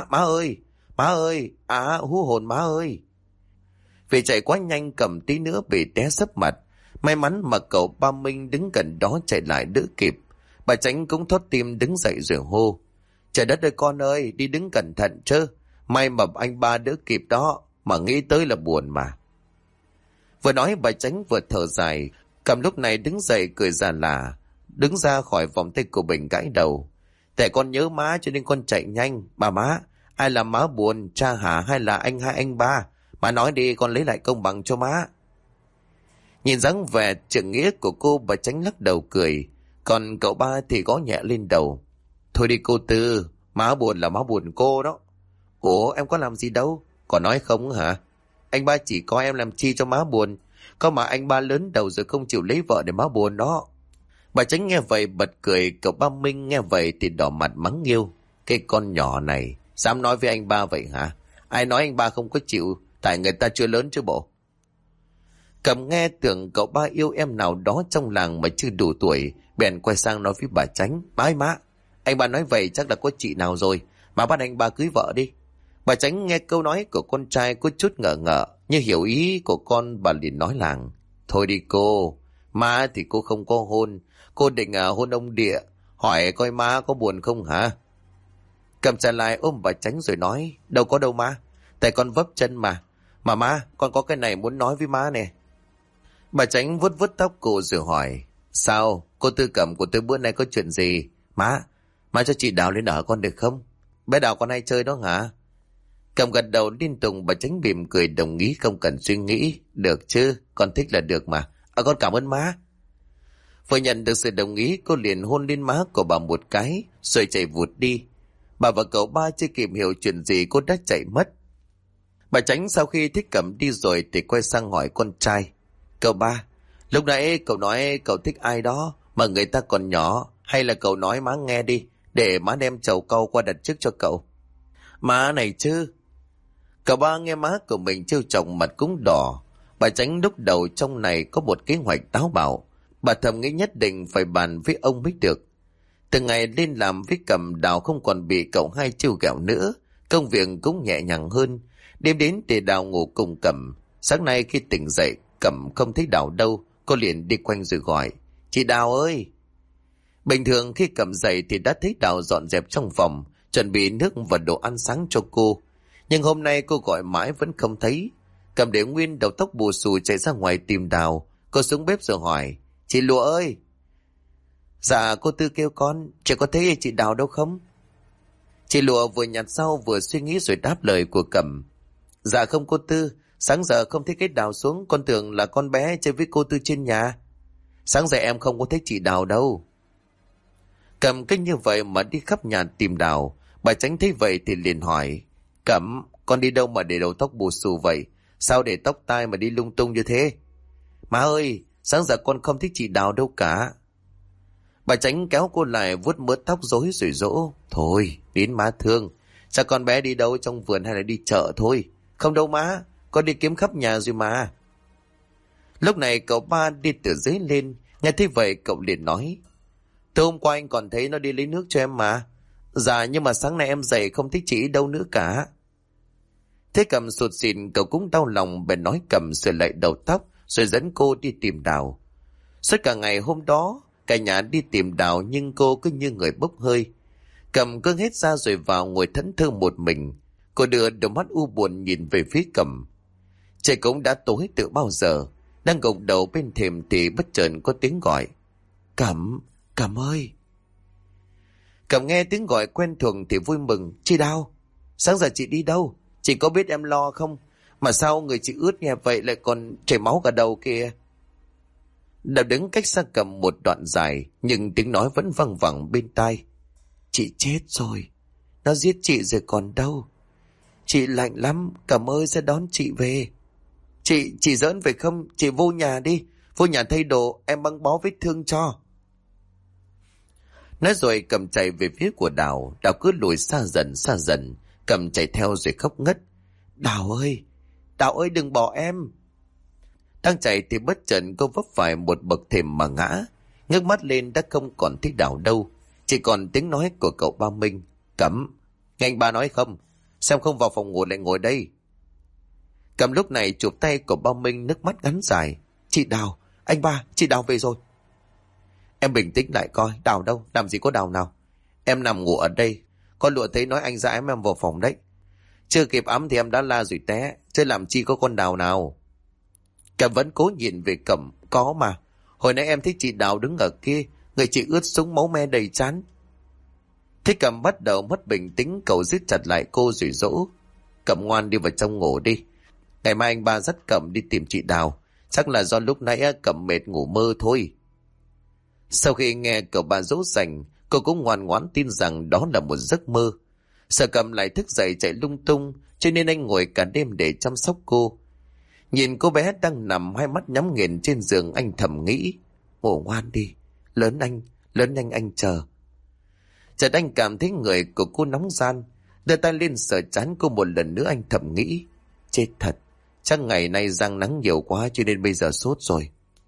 Má ơi, hú hồn má ơi. Vì chạy quá nhanh Cẩm tí nữa bị té sấp mặt. May mắn mà cậu ba Minh đứng gần đó chạy lại đỡ kịp. Bà Chánh cũng thót tim đứng dậy rồi hô. Trời đất ơi con ơi, đi đứng cẩn thận chứ. May mà anh ba đỡ kịp đó, mà nghĩ tới là buồn mà. Vừa nói bà Chánh vừa thở dài. Cẩm lúc này đứng dậy cười già lả, đứng ra khỏi vòng tay của Bình gãi đầu. Tại con nhớ má cho nên con chạy nhanh. Bà má, ai làm má buồn, cha hả hay là anh hai anh ba? Má nói đi, con lấy lại công bằng cho má. Nhìn dáng vẻ trượng nghĩa của cô, bà Chánh lắc đầu cười. Còn cậu ba thì gõ nhẹ lên đầu. Thôi đi cô Tư, má buồn là má buồn cô đó. Ủa em có làm gì đâu, còn nói không hả? Anh ba chỉ coi em làm chi cho má buồn. Có mà anh ba lớn đầu rồi không chịu lấy vợ để má buồn đó. Bà Chánh nghe vậy bật cười. Cậu ba Minh nghe vậy thì đỏ mặt mắng nhiêu. Cái con nhỏ này dám nói với anh ba vậy hả? Ai nói anh ba không có chịu, tại người ta chưa lớn chứ bộ. Cầm nghe tưởng cậu ba yêu em nào đó trong làng mà chưa đủ tuổi, bèn quay sang nói với bà Chánh. Má, anh ba nói vậy chắc là có chị nào rồi, mà bắt anh ba cưới vợ đi. Bà Chánh nghe câu nói của con trai có chút ngờ ngợ, như hiểu ý của con, bà liền nói làng. Thôi đi cô, má thì cô không có hôn, cô định hôn ông Địa, hỏi coi má có buồn không hả? Cầm trả lại ôm bà Chánh rồi nói. Đâu có đâu má, tại con vấp chân mà. Mà má, con có cái này muốn nói với má nè. Bà Chánh vuốt vuốt tóc cô rồi hỏi. Sao, cô Tư Cẩm của tôi bữa nay có chuyện gì? Má cho chị Đào lên ở con được không? Bé Đào con hay chơi đó hả? Cầm gật đầu liên tục. Bà Tránh mỉm cười đồng ý không cần suy nghĩ. Được chứ, con thích là được mà. Con cảm ơn má. Vừa nhận được sự đồng ý, cô liền hôn lên má của bà một cái rồi chạy vụt đi. Bà và cậu ba chưa kịp hiểu chuyện gì cô đã chạy mất. Bà Tránh sau khi thích Cẩm đi rồi thì quay sang hỏi con trai. Cậu ba, lúc nãy cậu nói cậu thích ai đó mà người ta còn nhỏ, hay là cậu nói má nghe đi, để má đem chầu cau qua đặt trước cho cậu. Má này chứ. Cậu ba nghe má của mình trêu chọc mặt cũng đỏ. Bà Tránh lúc đầu trong này có một kế hoạch táo bạo. Bà thầm nghĩ nhất định phải bàn với ông mới được. Từ ngày lên làm với Cẩm, Đào không còn bị cậu hai trêu ghẹo nữa. Công việc cũng nhẹ nhàng hơn. Đêm đến thì Đào ngủ cùng Cẩm. Sáng nay khi tỉnh dậy, Cẩm không thấy Đào đâu. Cô liền đi quanh rồi gọi. Chị Đào ơi! Bình thường khi Cẩm dậy thì đã thấy Đào dọn dẹp trong phòng, chuẩn bị nước và đồ ăn sáng cho cô. Nhưng hôm nay cô gọi mãi vẫn không thấy. Cẩm để nguyên đầu tóc bù xù chạy ra ngoài tìm Đào. Cô xuống bếp rồi hỏi. Chị Lụa ơi! Dạ cô Tư kêu con, chị có thấy chị Đào đâu không? Chị Lụa vừa nhặt rau vừa suy nghĩ rồi đáp lời của Cẩm. Dạ không cô Tư, sáng giờ không thấy cái Đào xuống, con tưởng là con bé chơi với cô Tư trên nhà. Sáng giờ em không có thấy chị Đào đâu. Cẩm cách như vậy mà đi khắp nhà tìm Đào. Bà Tránh thấy vậy thì liền hỏi. Cẩm, con đi đâu mà để đầu tóc bù xù vậy? Sao để tóc tai mà đi lung tung như thế? Má ơi, sáng giờ con không thích chị Đào đâu cả. Bà Tránh kéo cô lại vuốt mớ tóc rối rồi dỗ. Thôi, đến má thương. Sao con bé đi đâu, trong vườn hay là đi chợ thôi? Không đâu má, con đi kiếm khắp nhà rồi mà. Lúc này cậu ba đi từ dưới lên. Nghe thấy vậy cậu liền nói. Từ hôm qua anh còn thấy nó đi lấy nước cho em mà. Dạ nhưng mà sáng nay em dậy không thấy chị đâu nữa cả. Thế Cẩm sụt xịn, cậu cũng đau lòng bèn nói Cẩm sửa lại đầu tóc rồi dẫn cô đi tìm Đào. Suốt cả ngày hôm đó cả nhà đi tìm Đào nhưng cô cứ như người bốc hơi. Cẩm cứ hết ra rồi vào ngồi thẫn thờ một mình. Cô đưa đôi mắt u buồn nhìn về phía Cẩm. Trời cũng đã tối từ bao giờ. Đang gục đầu bên thềm thì bất chợt có tiếng gọi. Cẩm, Cẩm ơi! Cẩm nghe tiếng gọi quen thuộc thì vui mừng. Chị Đào, sáng giờ chị đi đâu? Chị có biết em lo không? Mà sao người chị ướt nhẹp vậy lại còn chảy máu cả đầu kìa? Đào đứng cách xa Cẩm một đoạn dài nhưng tiếng nói vẫn văng vẳng bên tai. Chị chết rồi. Nó giết chị rồi còn đâu. Chị lạnh lắm, Cẩm ơi sẽ đón chị về. Chị giỡn phải không? Chị vô nhà đi. Vô nhà thay đồ, em băng bó vết thương cho. Nói rồi Cẩm chạy về phía của Đào. Đào cứ lùi xa dần. Cẩm chạy theo rồi khóc ngất. Đào ơi đừng bỏ em. Đang chạy thì bất chợt cô vấp phải một bậc thềm mà ngã. Ngước mắt lên đã không còn thấy Đào đâu. Chỉ còn tiếng nói của cậu ba Minh. Cẩm, nghe anh ba nói không? Sao không vào phòng ngủ lại ngồi đây? Cẩm lúc này chụp tay của ba Minh, nước mắt ngắn dài. Chị Đào, anh ba, chị Đào về rồi. Em bình tĩnh lại coi, Đào đâu, làm gì có Đào nào. Em nằm ngủ ở đây. Con Lụa thấy nói anh dã em vào phòng đấy. Chưa kịp ấm thì em đã la rồi té. Chứ làm chi có con Đào nào. Cẩm vẫn cố nhìn về Cẩm. Có mà. Hồi nãy em thấy chị Đào đứng ở kia. Người chị ướt sũng máu me đầy trán. Thế Cẩm bắt đầu mất bình tĩnh. Cậu giết chặt lại cô rồi dỗ. Cẩm ngoan đi vào trong ngủ đi. Ngày mai anh ba dắt Cẩm đi tìm chị Đào. Chắc là do lúc nãy Cẩm mệt ngủ mơ thôi. Sau khi nghe cậu ba dỗ dành, cô cũng ngoan ngoãn tin rằng đó là một giấc mơ. Sợ Cẩm lại thức dậy chạy lung tung, cho nên anh ngồi cả đêm để chăm sóc cô. Nhìn cô bé đang nằm hai mắt nhắm nghiền trên giường, anh thầm nghĩ. Ngủ ngoan đi, lớn nhanh anh chờ. Chợt anh cảm thấy người của cô nóng ran, đưa tay lên sờ trán cô một lần nữa. Anh thầm nghĩ. Chết thật, chắc ngày nay giăng nắng nhiều quá cho nên bây giờ sốt rồi.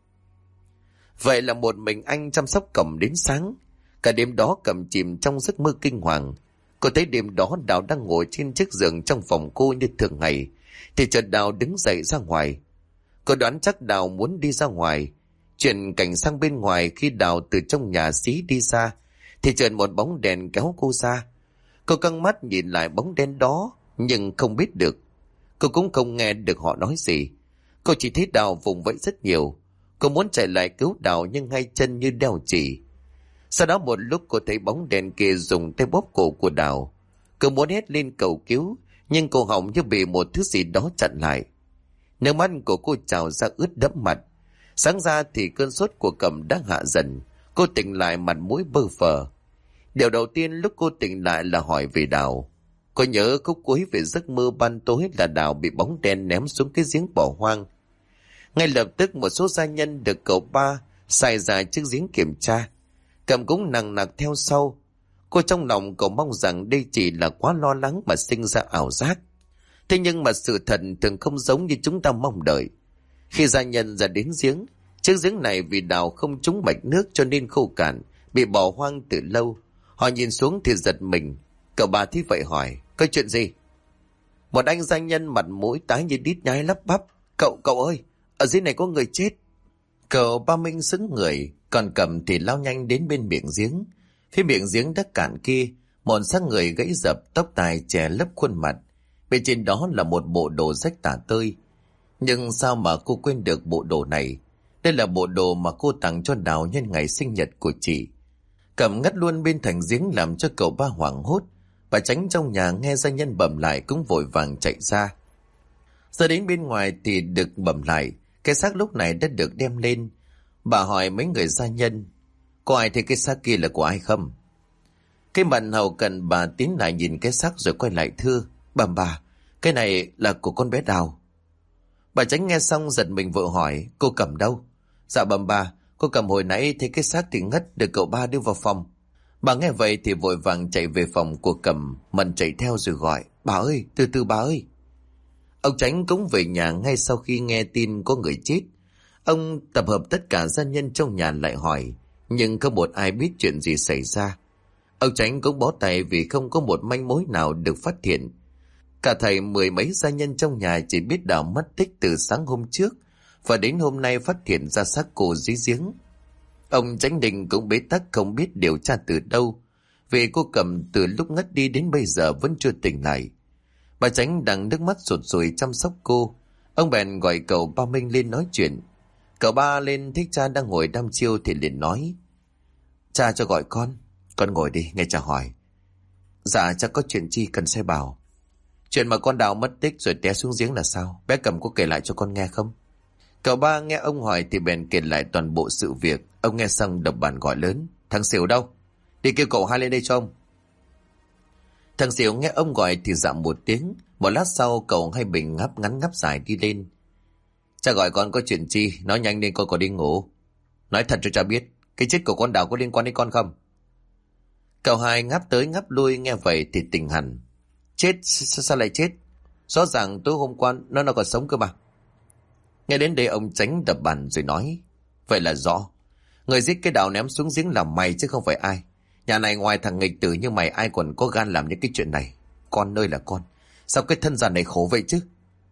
Vậy là một mình anh chăm sóc Cẩm đến sáng. Cả đêm đó Cẩm chìm trong giấc mơ kinh hoàng. Cô thấy đêm đó Đào đang ngồi trên chiếc giường trong phòng cô như thường ngày. Thì chợt Đào đứng dậy ra ngoài. Cô đoán chắc Đào muốn đi ra ngoài. Chuyển cảnh sang bên ngoài, khi Đào từ trong nhà xí đi ra thì chợt một bóng đèn kéo cô ra. Cô căng mắt nhìn lại bóng đen đó nhưng không biết được. Cô cũng không nghe được họ nói gì. Cô chỉ thấy Đào vùng vẫy rất nhiều. Cô muốn chạy lại cứu Đào nhưng hai chân như đeo chỉ. Sau đó một lúc cô thấy bóng đèn kia dùng tay bóp cổ của Đào. Cô muốn hét lên cầu cứu nhưng cổ họng như bị một thứ gì đó chặn lại. Nước mắt của cô trào ra ướt đẫm mặt. Sáng ra thì cơn sốt của Cẩm đã hạ dần. Cô tỉnh lại mặt mũi bơ phờ. Điều đầu tiên lúc cô tỉnh lại là hỏi về Đào. Cô nhớ khúc cuối về giấc mơ ban tối là Đào bị bóng đen ném xuống cái giếng bỏ hoang. Ngay lập tức một số gia nhân được cậu ba xài ra chiếc giếng kiểm tra. Cẩm cũng nằng nặc theo sau. Cô trong lòng cậu mong rằng đây chỉ là quá lo lắng mà sinh ra ảo giác. Thế nhưng mà sự thật thường không giống như chúng ta mong đợi. Khi gia nhân ra đến giếng, chiếc giếng này vì Đào không trúng mạch nước cho nên khô cạn, bị bỏ hoang từ lâu. Họ nhìn xuống thì giật mình. Cậu ba thấy vậy hỏi, có chuyện gì? Một anh gia nhân mặt mũi tái như đít nhái lắp bắp. Cậu ơi, ở dưới này có người chết. Cậu ba Minh sững người, còn Cẩm thì lao nhanh đến bên miệng giếng. Phía miệng giếng đất cạn kia, một xác người gãy dập, tóc tai che lấp khuôn mặt. Bên trên đó là một bộ đồ rách tả tơi. Nhưng sao mà cô quên được bộ đồ này? Đây là bộ đồ mà cô tặng cho Đào nhân ngày sinh nhật của chị. Cẩm ngất luôn bên thành giếng làm cho cậu ba hoảng hốt. Bà Tránh trong nhà nghe gia nhân bẩm lại cũng vội vàng chạy ra. Giờ đến bên ngoài thì được bẩm lại, cái xác lúc này đã được đem lên. Bà hỏi mấy người gia nhân, có ai thấy cái xác kia là của ai không? Cái mặt hầu cần bà tiến lại nhìn cái xác rồi quay lại thưa, bà, cái này là của con bé Đào. Bà Tránh nghe xong giật mình vội hỏi, cô Cẩm đâu? Dạ bà, cô Cẩm hồi nãy thấy cái xác thì ngất, được cậu ba đưa vào phòng. Bà nghe vậy thì vội vàng chạy về phòng của Cẩm, mình chạy theo rồi gọi, bà ơi, từ từ bà ơi. Ông Tránh cũng về nhà ngay sau khi nghe tin có người chết. Ông tập hợp tất cả gia nhân trong nhà lại hỏi, nhưng không một ai biết chuyện gì xảy ra. Ông Tránh cũng bó tay vì không có một manh mối nào được phát hiện. Cả thầy mười mấy gia nhân trong nhà chỉ biết Đào mất tích từ sáng hôm trước, và đến hôm nay phát hiện ra xác cô dưới giếng. Ông Tránh Đình cũng bế tắc không biết điều tra từ đâu, vì cô Cẩm từ lúc ngất đi đến bây giờ vẫn chưa tỉnh lại. Bà Tránh đang nước mắt sụt sùi chăm sóc cô. Ông bèn gọi cậu ba Minh lên nói chuyện. Cậu ba lên thấy cha đang ngồi đăm chiêu thì liền nói, cha cho gọi con ngồi đi nghe cha hỏi. Dạ cha có chuyện chi cần sai bảo? Chuyện mà con Đào mất tích rồi té xuống giếng là sao? Bé Cẩm có kể lại cho con nghe không? Cậu ba nghe ông hỏi thì bèn kể lại toàn bộ sự việc. Ông nghe xong đập bàn gọi lớn, thằng Xỉu đâu? Đi kêu cậu hai lên đây cho ông. Thằng Xỉu nghe ông gọi thì dạ một tiếng. Một lát sau cậu hai Bình ngáp ngắn ngáp dài đi lên. Cha gọi con có chuyện chi? Nói nhanh nên con còn đi ngủ. Nói thật cho cha biết, cái chết của con Đào có liên quan đến con không? Cậu hai ngáp tới ngáp lui nghe vậy thì tỉnh hẳn. Chết? Sao lại chết? Rõ ràng tối hôm qua nó còn sống cơ mà. Nghe đến đây ông Tránh đập bàn rồi nói, vậy là rõ. Người giết cái Đào ném xuống giếng là mày chứ không phải ai. Nhà này ngoài thằng nghịch tử như mày ai còn có gan làm những cái chuyện này. Con ơi là con, sao cái thân già này khổ vậy chứ?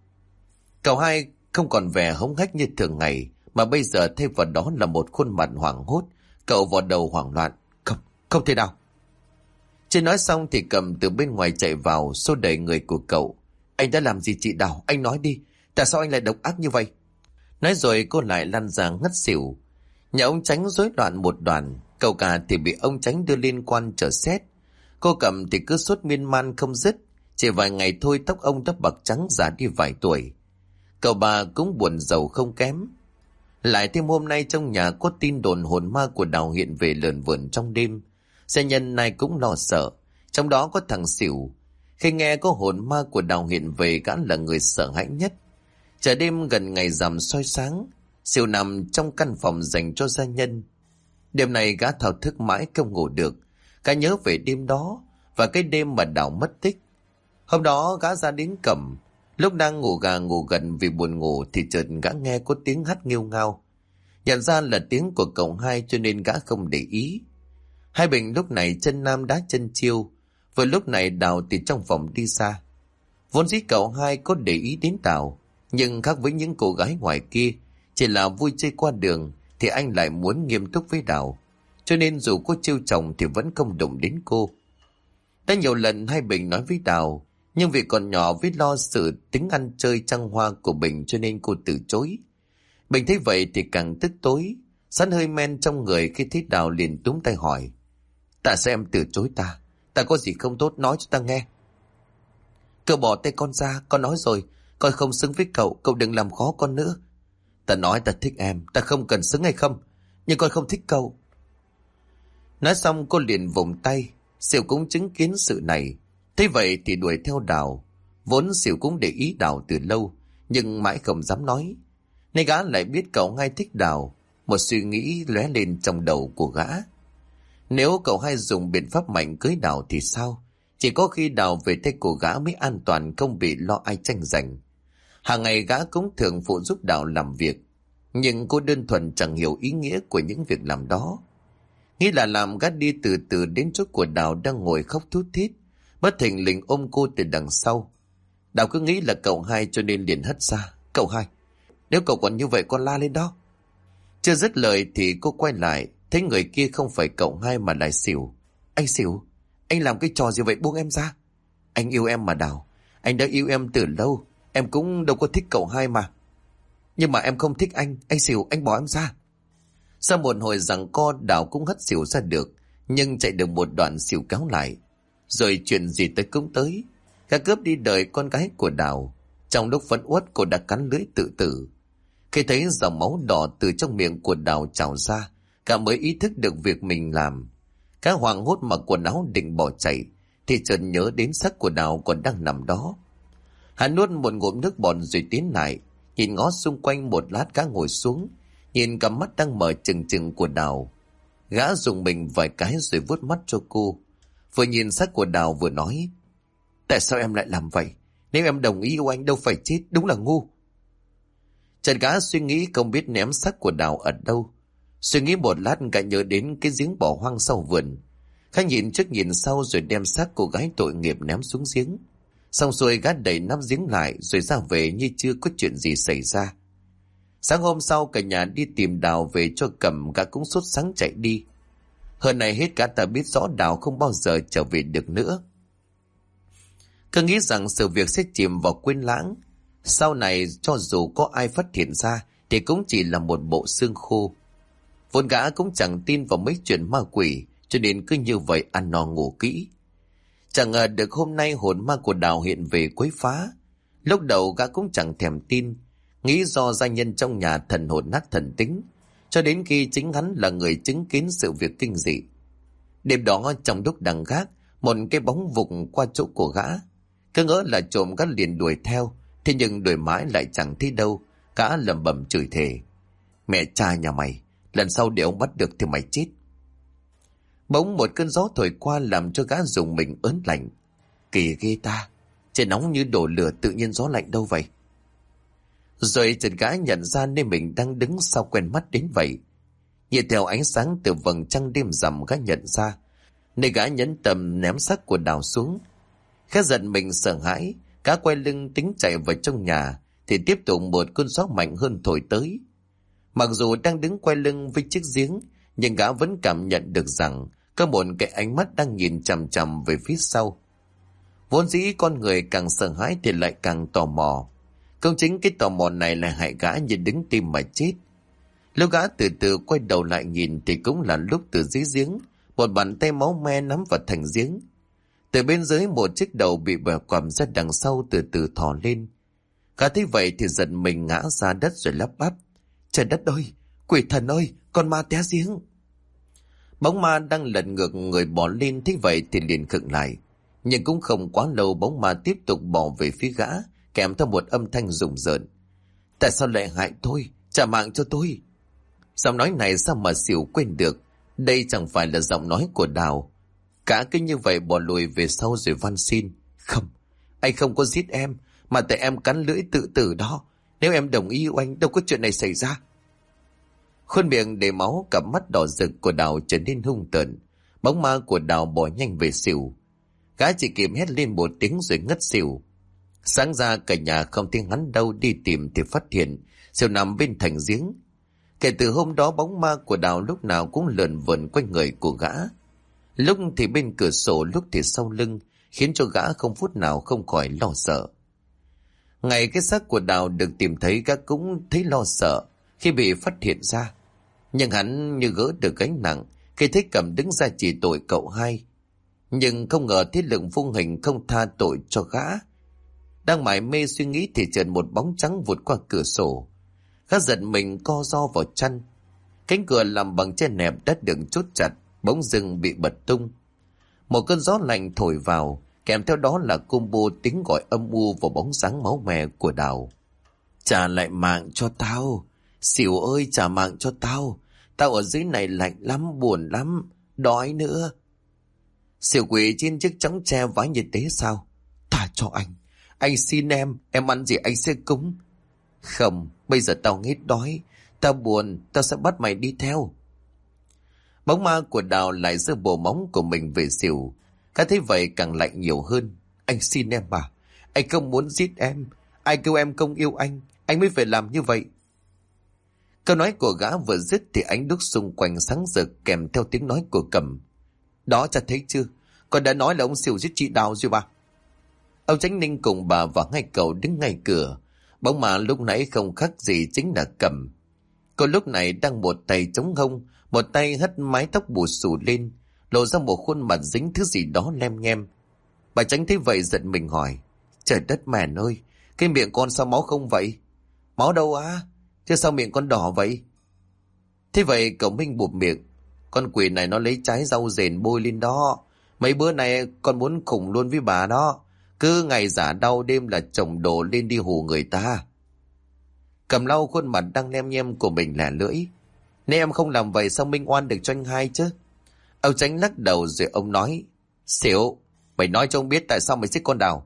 Cậu hai không còn vẻ hống hách như thường ngày, mà bây giờ thay vào đó là một khuôn mặt hoảng hốt. Cậu vò đầu hoảng loạn, không thể nào. Chưa nói xong thì Cầm từ bên ngoài chạy vào xô đẩy người của cậu. Anh đã làm gì chị Đào? Anh nói đi, tại sao anh lại độc ác như vậy? Nói rồi cô lại lăn ra ngất xỉu. Nhà ông Tránh rối loạn một đoàn. Cậu cả thì bị ông Tránh đưa liên quan chờ xét. Cô Cầm thì cứ sốt miên man không dứt. Chỉ vài ngày thôi tóc ông đã bạc trắng già đi vài tuổi. Cậu bà cũng buồn rầu không kém. Lại thêm hôm nay trong nhà có tin đồn hồn ma của Đào hiện về lờn vờn trong đêm. Xe nhân này cũng lo sợ. Trong đó có thằng Xỉu. Khi nghe có hồn ma của Đào hiện về, gã là người sợ hãi nhất. Trời đêm gần ngày rằm soi sáng, Xỉu nằm trong căn phòng dành cho gia nhân. Đêm này gã thao thức mãi không ngủ được. Gã nhớ về đêm đó và cái đêm mà Đào mất tích. Hôm đó gã ra đến Cẩm. Lúc đang ngủ gà ngủ gật vì buồn ngủ thì chợt gã nghe có tiếng hát nghêu ngao. Nhận ra là tiếng của cậu hai cho nên gã không để ý. Hai Bình lúc này chân nam đá chân chiêu. Vừa lúc này Đào từ trong phòng đi ra. Vốn dĩ cậu hai có để ý đến Đào, nhưng khác với những cô gái ngoài kia chỉ là vui chơi qua đường, thì anh lại muốn nghiêm túc với Đào. Cho nên dù có trêu chồng thì vẫn không đụng đến cô. Đã nhiều lần hai Bình nói với Đào, nhưng vì còn nhỏ với lo sự tính ăn chơi trăng hoa của Bình cho nên cô từ chối. Bình thấy vậy thì càng tức tối, sẵn hơi men trong người khi thấy Đào liền túm tay hỏi, tại sao em từ chối ta? Ta có gì không tốt nói cho ta nghe. Cậu bỏ tay con ra, con nói rồi, con không xứng với cậu, cậu đừng làm khó con nữa. Ta nói ta thích em, ta không cần xứng hay không, nhưng con không thích cậu. Nói xong cô liền vùng tay. Xỉu cũng chứng kiến sự này, thế vậy thì đuổi theo Đào. Vốn Xỉu cũng để ý Đào từ lâu, nhưng mãi không dám nói. Nên gã lại biết cậu hai thích Đào. Một suy nghĩ lóe lên trong đầu của gã. Nếu cậu hai dùng biện pháp mạnh cưới Đào thì sao? Chỉ có khi Đào về tay của gã mới an toàn, không bị lo ai tranh giành. Hàng ngày gã cũng thường phụ giúp Đào làm việc, nhưng cô đơn thuần chẳng hiểu ý nghĩa của những việc làm đó. Nghĩ là làm, gã đi từ từ đến chỗ của Đào đang ngồi khóc thút thít, bất thình lình ôm cô từ đằng sau. Đào cứ nghĩ là cậu hai cho nên liền hất ra. Cậu hai, nếu cậu còn như vậy con la lên đó. Chưa dứt lời thì cô quay lại, thấy người kia không phải cậu hai mà là Xỉu. Anh Xỉu, anh làm cái trò gì vậy, buông em ra. Anh yêu em mà Đào, anh đã yêu em từ lâu, em cũng đâu có thích cậu hai mà. Nhưng mà em không thích anh Xỉu, anh bỏ em ra. Sau một hồi giằng co, Đào cũng hất Xỉu ra được, nhưng chạy được một đoạn Xỉu kéo lại. Rồi chuyện gì tới cũng tới. Gã cướp đi đời con gái của Đào. Trong lúc phẫn uất, cô đã cắn lưỡi tự tử. Khi thấy dòng máu đỏ từ trong miệng của Đào trào ra, cả mới ý thức được việc mình làm. Cả hoảng hốt mặc quần áo định bỏ chạy, thì chợt nhớ đến xác của Đào còn đang nằm đó. Hắn nuốt một ngụm nước bọt rồi tiến lại, nhìn ngó xung quanh một lát. Gã ngồi xuống, nhìn cặp mắt đang mở trừng trừng của Đào. Gã dùng mình vài cái rồi vuốt mắt cho cô, vừa nhìn xác của Đào vừa nói: Tại sao em lại làm vậy? Nếu em đồng ý yêu anh đâu phải chết, đúng là ngu. Chợt gã suy nghĩ không biết ném xác của Đào ở đâu. Suy nghĩ một lát, gã nhớ đến cái giếng bỏ hoang sau vườn. Gã nhìn trước nhìn sau rồi đem xác cô gái tội nghiệp ném xuống giếng. Xong rồi gã đẩy nắp giếng lại rồi ra về như chưa có chuyện gì xảy ra. Sáng hôm sau cả nhà đi tìm Đào về cho Cẩm. Gã cũng sốt sắng chạy đi. Hơn này hết cả ta biết rõ Đào không bao giờ trở về được nữa. Cứ nghĩ rằng sự việc sẽ chìm vào quên lãng. Sau này cho dù có ai phát hiện ra thì cũng chỉ là một bộ xương khô. Vốn gã cũng chẳng tin vào mấy chuyện ma quỷ, cho nên cứ như vậy ăn no ngủ kỹ. Chẳng ngờ được hôm nay hồn ma của Đào hiện về quấy phá. Lúc đầu gã cũng chẳng thèm tin, nghĩ do gia nhân trong nhà thần hồn nát thần tính, cho đến khi chính hắn là người chứng kiến sự việc kinh dị. Đêm đó trong lúc đang gác, một cái bóng vụt qua chỗ của gã. Cứ ngỡ là trộm, gã liền đuổi theo, thế nhưng đuổi mãi lại chẳng thấy đâu. Gã lẩm bẩm chửi thề: Mẹ cha nhà mày, lần sau để ông bắt được thì mày chết. Bỗng một cơn gió thổi qua làm cho gã dùng mình ớn lạnh. Kỳ ghê ta, trời nóng như đổ lửa tự nhiên gió lạnh đâu vậy? Rồi chợt gã nhận ra nơi mình đang đứng sao quen mắt đến vậy. Nhìn theo ánh sáng từ vầng trăng đêm rằm, gã nhận ra nơi gã nhẫn tâm ném xác của Đào xuống. Gã giận mình sợ hãi, gã quay lưng tính chạy vào trong nhà thì tiếp tục một cơn gió mạnh hơn thổi tới. Mặc dù đang đứng quay lưng với chiếc giếng, nhưng gã vẫn cảm nhận được rằng có một cái ánh mắt đang nhìn chằm chằm về phía sau. Vốn dĩ con người càng sợ hãi thì lại càng tò mò. Công chính cái tò mò này lại hại gã như đứng tim mà chết. Lúc gã từ từ quay đầu lại nhìn thì cũng là lúc từ dưới giếng, một bàn tay máu me nắm vào thành giếng. Từ bên dưới một chiếc đầu bị bẻ quằm ra đằng sau từ từ thò lên. Gã thấy vậy thì giận mình ngã ra đất rồi lắp bắp: Trời đất ơi, quỷ thần ơi, con ma té giếng. Bóng ma đang lật ngược người bò lên thấy vậy thì liền khựng lại. Nhưng cũng không quá lâu, bóng ma tiếp tục bò về phía gã, kèm theo một âm thanh rùng rợn: Tại sao lại hại tôi, trả mạng cho tôi. Giọng nói này sao mà Xỉu quên được, đây chẳng phải là giọng nói của Đào. Cả cứ như vậy bò lùi về sau rồi van xin: Không, anh không có giết em, mà tại em cắn lưỡi tự tử đó. Nếu em đồng ý yêu anh, đâu có chuyện này xảy ra. Khuôn miệng đầy máu, cặp mắt đỏ rực của Đào trở nên hung tợn. Bóng ma của Đào bỏ nhanh về Xỉu. Gã chỉ kịp hét lên một tiếng rồi ngất xỉu. Sáng ra cả nhà không thấy hắn đâu, đi tìm thì phát hiện Xỉu nằm bên thành giếng. Kể từ hôm đó bóng ma của Đào lúc nào cũng lượn vần quanh người của gã. Lúc thì bên cửa sổ, lúc thì sau lưng, khiến cho gã không phút nào không khỏi lo sợ. Ngày cái xác của Đào được tìm thấy, gã cũng thấy lo sợ khi bị phát hiện ra. Nhưng hắn như gỡ được gánh nặng khi thấy Cẩm đứng ra chỉ tội cậu hai. Nhưng không ngờ thế lực vô hình không tha tội cho gã. Đang mải mê suy nghĩ thì chợt một bóng trắng vụt qua cửa sổ. Gã giật mình co ro vào chăn. Cánh cửa làm bằng tre nẹp đã được chốt chặt, bỗng dưng bị bật tung. Một cơn gió lạnh thổi vào, kèm theo đó là combo tiếng gọi âm u vào bóng dáng máu me của Đào. Trả lại mạng cho tao, xỉu ơi, trả mạng cho tao. Tao ở dưới này lạnh lắm, buồn lắm, đói nữa. Xỉu quỳ trên chiếc chõng tre vái như thế sao? Tha cho anh xin em ăn gì anh sẽ cúng. Không, bây giờ tao hết đói, tao buồn, tao sẽ bắt mày đi theo. Bóng ma của Đào lại giơ bồ móng của mình về xỉu. Cả thấy vậy càng lạnh nhiều hơn. Anh xin em mà, anh không muốn giết em. Ai kêu em không yêu anh mới phải làm như vậy. Câu nói của gã vừa dứt thì ánh đuốc xung quanh sáng rực kèm theo tiếng nói của Cầm. Đó, chả thấy chưa, con đã nói là ông xỉu giết chị Đào rồi bà. Ông Chánh Ninh cùng bà và hai cậu đứng ngay cửa. Bóng ma lúc nãy không khác gì chính là Cầm. Cô lúc này đang một tay chống hông, một tay hất mái tóc bù xù lên, lộ ra một khuôn mặt dính thứ gì đó lem nhem. Bà Chánh thấy vậy giật mình hỏi: Trời đất mèn ơi, cái miệng con sao máu không vậy? Máu đâu á? Chứ sao miệng con đỏ vậy? Thế vậy cậu Minh bụp miệng: Con quỷ này nó lấy trái rau rền bôi lên đó. Mấy bữa nay con muốn khủng luôn với bà đó. Cứ ngày giả đau đêm là chồng đồ lên đi hù người ta. Cầm lau khuôn mặt đang lem nhem của mình lẻ lưỡi: Nếu em không làm vậy sao Minh oan được cho anh hai chứ? Ông Chánh lắc đầu rồi ông nói: Xỉu, mày nói cho ông biết tại sao mày giết con Đào.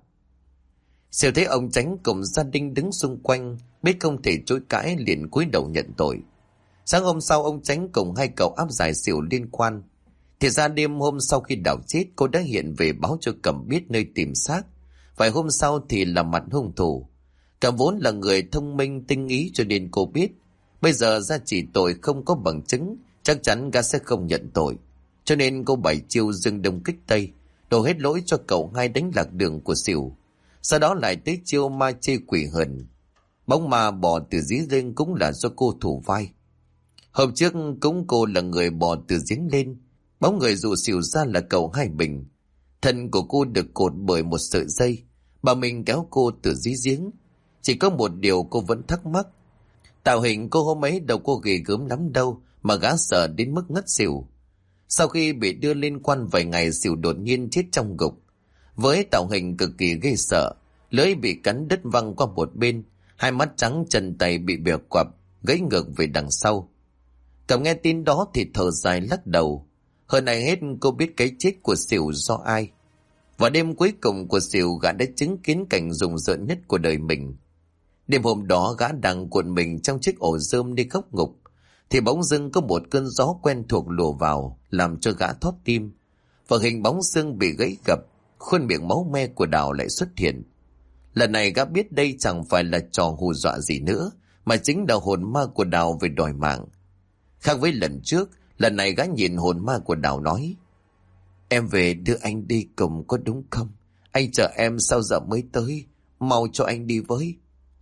Xỉu thấy ông Chánh cùng gia đình đứng xung quanh, biết không thể chối cãi liền cúi đầu nhận tội. Sáng hôm sau ông Chánh cùng hai cậu áp giải Xỉu liên quan. Thì ra đêm hôm sau khi Đào chết, cô đã hiện về báo cho Cẩm biết nơi tìm xác. Vài hôm sau thì là mặt hung thủ. Cẩm vốn là người thông minh tinh ý cho nên cô biết bây giờ ra chỉ tội không có bằng chứng, chắc chắn gã sẽ không nhận tội. Cho nên cô bảy chiêu dừng đông kích tây, đổ hết lỗi cho cậu hai đánh lạc đường của Xỉu. Sau đó lại tới chiêu ma chê quỷ hờn. Bóng ma bò từ giếng lên cũng là do cô thủ vai. Hôm trước cũng cô là người bò từ giếng lên, bóng người dụ Xỉu ra là cậu Hai Bình. Thân của cô được cột bởi một sợi dây, bà mình kéo cô từ dưới giếng. Chỉ có một điều cô vẫn thắc mắc: tạo hình cô hôm ấy đâu có ghê gớm lắm đâu mà gã sợ đến mức ngất xỉu. Sau khi bị đưa lên quan vài ngày, Xỉu đột nhiên chết trong gục. Với tạo hình cực kỳ ghê sợ, lưỡi bị cắn đứt văng qua một bên, hai mắt trắng, chân tay bị bẻ quặp, gãy ngược về đằng sau. Cẩm nghe tin đó thì thở dài lắc đầu. Hơn ai hết cô biết cái chết của Xỉu do ai. Vào đêm cuối cùng của Xỉu, gã đã chứng kiến cảnh rùng rợn nhất của đời mình. Đêm hôm đó gã đang cuộn mình trong chiếc ổ rơm đi góc ngục, thì bỗng dưng có một cơn gió quen thuộc lùa vào, làm cho gã thót tim. Và hình bóng xương bị gãy gập, khuôn miệng máu me của Đào lại xuất hiện. Lần này gã biết đây chẳng phải là trò hù dọa gì nữa, mà chính là hồn ma của Đào về đòi mạng. Khác với lần trước, lần này gã nhìn hồn ma của Đào nói: Em về đưa anh đi cùng có đúng không? Anh chờ em sao giờ mới tới, mau cho anh đi với.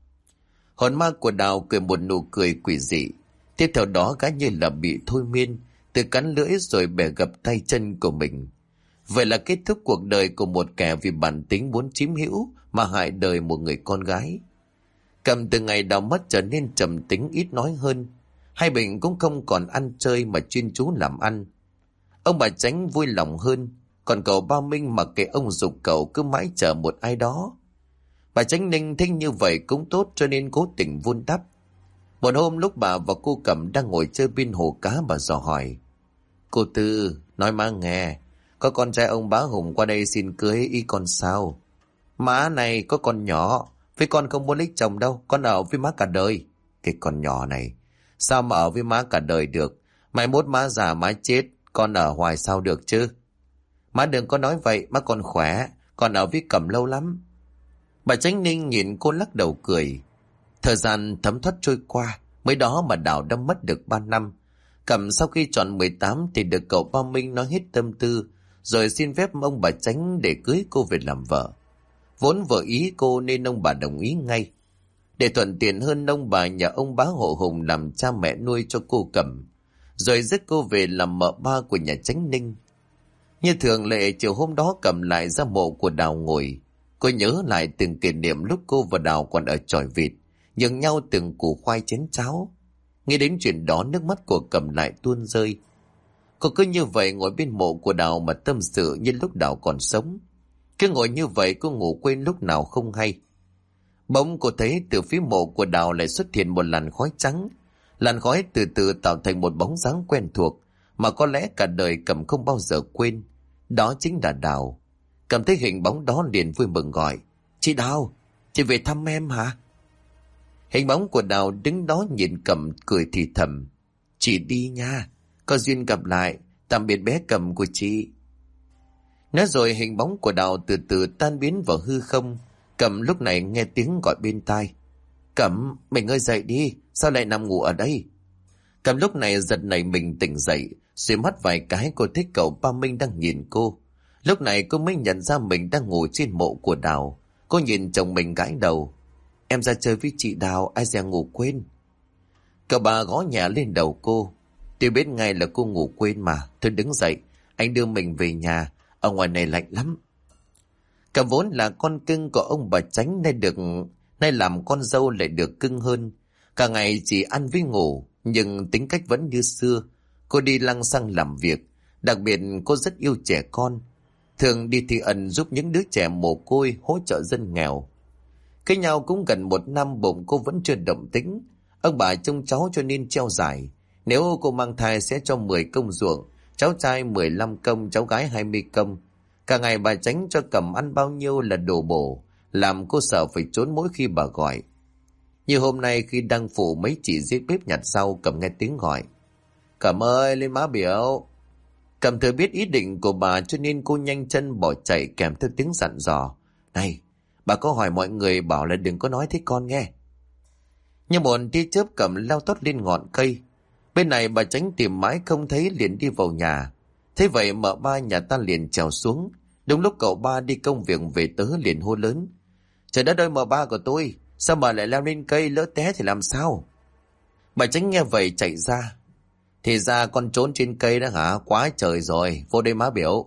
Hồn ma của Đào cười một nụ cười quỷ dị. Tiếp theo đó gã như là bị thôi miên, tự cắn lưỡi rồi bẻ gập tay chân của mình. Vậy là kết thúc cuộc đời của một kẻ vì bản tính muốn chiếm hữu mà hại đời một người con gái. Cầm từ ngày Đào mất trở nên trầm tính, ít nói hơn. Hai Bình cũng không còn ăn chơi mà chuyên chú làm ăn. Ông bà Chánh vui lòng hơn, còn cậu Ba Minh mặc kệ ông giục cậu cứ mãi chờ một ai đó. Bà Chánh Ninh thích như vậy cũng tốt cho nên cố tình vun đắp. Một hôm lúc bà và cô Cẩm đang ngồi chơi bên hồ cá, bà dò hỏi: Cô Tư, nói má nghe, có con trai ông Bá Hùng qua đây xin cưới ý con sao? Má này có con nhỏ, với con không muốn lấy chồng đâu, con ở với má cả đời. Cái con nhỏ này, sao mà ở với má cả đời được? Mai mốt má già má chết, con ở hoài sao được chứ? Má đừng có nói vậy, má còn khỏe, con ở với Cẩm lâu lắm. Bà Chánh Ninh nhìn cô lắc đầu cười. Thời gian thấm thoát trôi qua, mới đó mà Đào đã mất được 3 năm. Cẩm sau khi tròn 18 thì được cậu Ba Minh nói hết tâm tư, rồi xin phép ông bà Chánh để cưới cô về làm vợ. Vốn vợ ý cô nên ông bà đồng ý ngay. Để thuận tiện hơn, ông bà nhà ông Bá Hộ Hùng làm cha mẹ nuôi cho cô Cẩm, rồi dứt cô về làm mợ ba của nhà Chánh Ninh. Như thường lệ, chiều hôm đó Cẩm lại ra mộ của Đào ngồi. Cô nhớ lại từng kỷ niệm lúc cô và Đào còn ở chòi vịt, nhường nhau từng củ khoai chén cháo. Nghĩ đến chuyện đó, nước mắt của Cẩm lại tuôn rơi. Cô cứ như vậy ngồi bên mộ của Đào mà tâm sự như lúc Đào còn sống. Cứ ngồi như vậy cô ngủ quên lúc nào không hay. Bỗng cô thấy từ phía mộ của Đào lại xuất hiện một làn khói trắng. Làn khói từ từ tạo thành một bóng dáng quen thuộc mà có lẽ cả đời Cẩm không bao giờ quên. Đó chính là Đào. Cẩm thấy hình bóng đó liền vui mừng gọi: "Chị Đào, chị về thăm em hả?" Hình bóng của Đào đứng đó nhìn Cẩm cười thì thầm: "Chị đi nha, có duyên gặp lại, tạm biệt bé Cẩm của chị." Nói rồi hình bóng của Đào từ từ tan biến vào hư không. Cẩm lúc này nghe tiếng gọi bên tai: "Cẩm, mình ơi dậy đi, sao lại nằm ngủ ở đây?" Cẩm lúc này giật nảy mình tỉnh dậy, xuôi mắt vài cái cô thấy cậu Ba Minh đang nhìn cô. Lúc này cô mới nhận ra mình đang ngồi trên mộ của Đào. Cô nhìn chồng mình gãi đầu: "Em ra chơi với chị Đào, ai dè ngủ quên." Cậu Ba gõ nhẹ lên đầu cô: "Tôi biết ngay là cô ngủ quên mà, thôi đứng dậy, anh đưa mình về nhà, ở ngoài này lạnh lắm." Cậu vốn là con cưng của ông bà Chánh, nay làm con dâu lại được cưng hơn. Cả ngày chỉ ăn với ngủ, nhưng tính cách vẫn như xưa. Cô đi lăng xăng làm việc, đặc biệt cô rất yêu trẻ con, thường đi thi ẩn giúp những đứa trẻ mồ côi, hỗ trợ dân nghèo. Cái nhau cũng gần 1 năm, bụng cô vẫn chưa động tĩnh. Ông bà trông cháu cho nên treo giải: nếu cô mang thai sẽ cho 10 công ruộng, cháu trai 15 công, cháu gái 20 công. Cả ngày bà Chánh cho Cẩm ăn bao nhiêu là đồ bổ, làm cô sợ phải trốn mỗi khi bà gọi. Như hôm nay khi đang phụ mấy chị dưới bếp nhặt rau, Cẩm nghe tiếng gọi: "Cẩm ơi, lên má biểu." Cẩm thừa biết ý định của bà cho nên cô nhanh chân bỏ chạy kèm theo tiếng dặn dò: "Này, bà có hỏi mọi người bảo là đừng có nói thế con nghe." Như một tia chớp Cẩm lao tót lên ngọn cây. Bên này bà Chánh tìm mãi không thấy liền đi vào nhà. Thế vậy mợ Ba nhà ta liền trèo xuống. Đúng lúc cậu Ba đi công việc về tớ liền hô lớn: "Trời đất ơi, mợ Ba của tôi, sao mà lại leo lên cây, lỡ té thì làm sao?" Bà Chánh nghe vậy chạy ra: "Thì ra con trốn trên cây đó hả? Quá trời rồi, vô đây má biểu."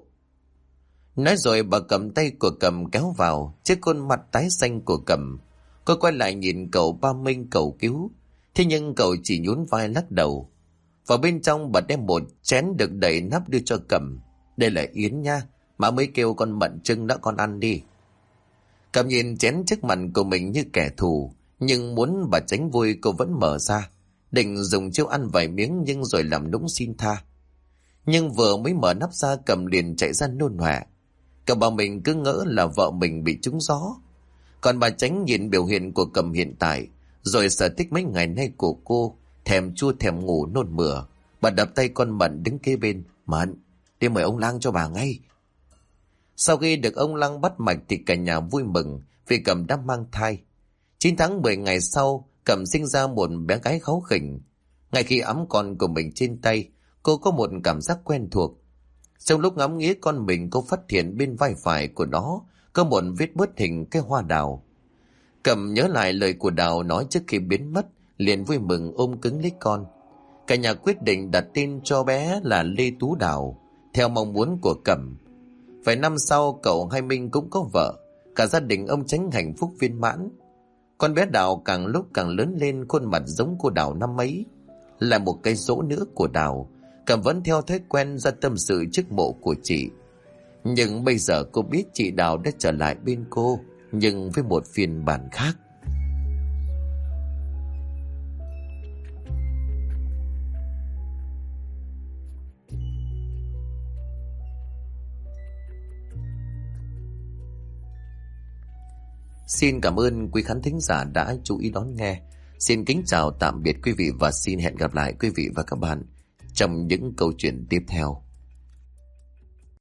Nói rồi bà cầm tay của Cẩm kéo vào. Trước khuôn mặt tái xanh của Cẩm, cô quay lại nhìn cậu Ba Minh cầu cứu. Thế nhưng cậu chỉ nhún vai lắc đầu. Vào bên trong bà đem một chén được đậy nắp đưa cho Cẩm: "Đây là yến nha, má mới kêu con Mận trưng đã, con ăn đi." Cẩm nhìn chén trước mặt của mình như kẻ thù, nhưng muốn bà Chánh vui cô vẫn mở ra, định dùng chiêu ăn vài miếng nhưng rồi làm nũng xin tha. Nhưng vừa mới mở nắp ra, Cẩm liền chạy ra nôn ọe. Cậu bảo mình cứ ngỡ là vợ mình bị trúng gió. Còn bà Chánh nhìn biểu hiện của Cẩm hiện tại, rồi sở thích mấy ngày nay của cô, thèm chua thèm ngủ nôn mửa. Bà đập tay con Mận đứng kế bên: "Mận, đi mời ông Lang cho bà ngay." Sau khi được ông Lang bắt mạch thì cả nhà vui mừng vì Cẩm đã mang thai. 9 tháng 10 ngày sau, Cẩm sinh ra một bé gái kháu khỉnh. Ngay khi ẵm con của mình trên tay, cô có một cảm giác quen thuộc. Trong lúc ngắm nghía con mình, cô phát hiện bên vai phải của nó có một vết bớt hình cái hoa đào. Cẩm nhớ lại lời của Đào nói trước khi biến mất, liền vui mừng ôm cứng lấy con. Cả nhà quyết định đặt tên cho bé là Lê Tú Đào, theo mong muốn của Cẩm. Vài năm sau, cậu Hai Minh cũng có vợ, cả gia đình ông Chánh hạnh phúc viên mãn. Con bé Đào càng lúc càng lớn lên, khuôn mặt giống cô Đào năm ấy. Là một cái dỗ nữa của Đào, Cẩm vẫn theo thói quen ra tâm sự trước mộ của chị. Nhưng bây giờ cô biết chị Đào đã trở lại bên cô, nhưng với một phiên bản khác. Xin cảm ơn quý khán thính giả đã chú ý đón nghe. Xin kính chào tạm biệt quý vị và xin hẹn gặp lại quý vị và các bạn trong những câu chuyện tiếp theo.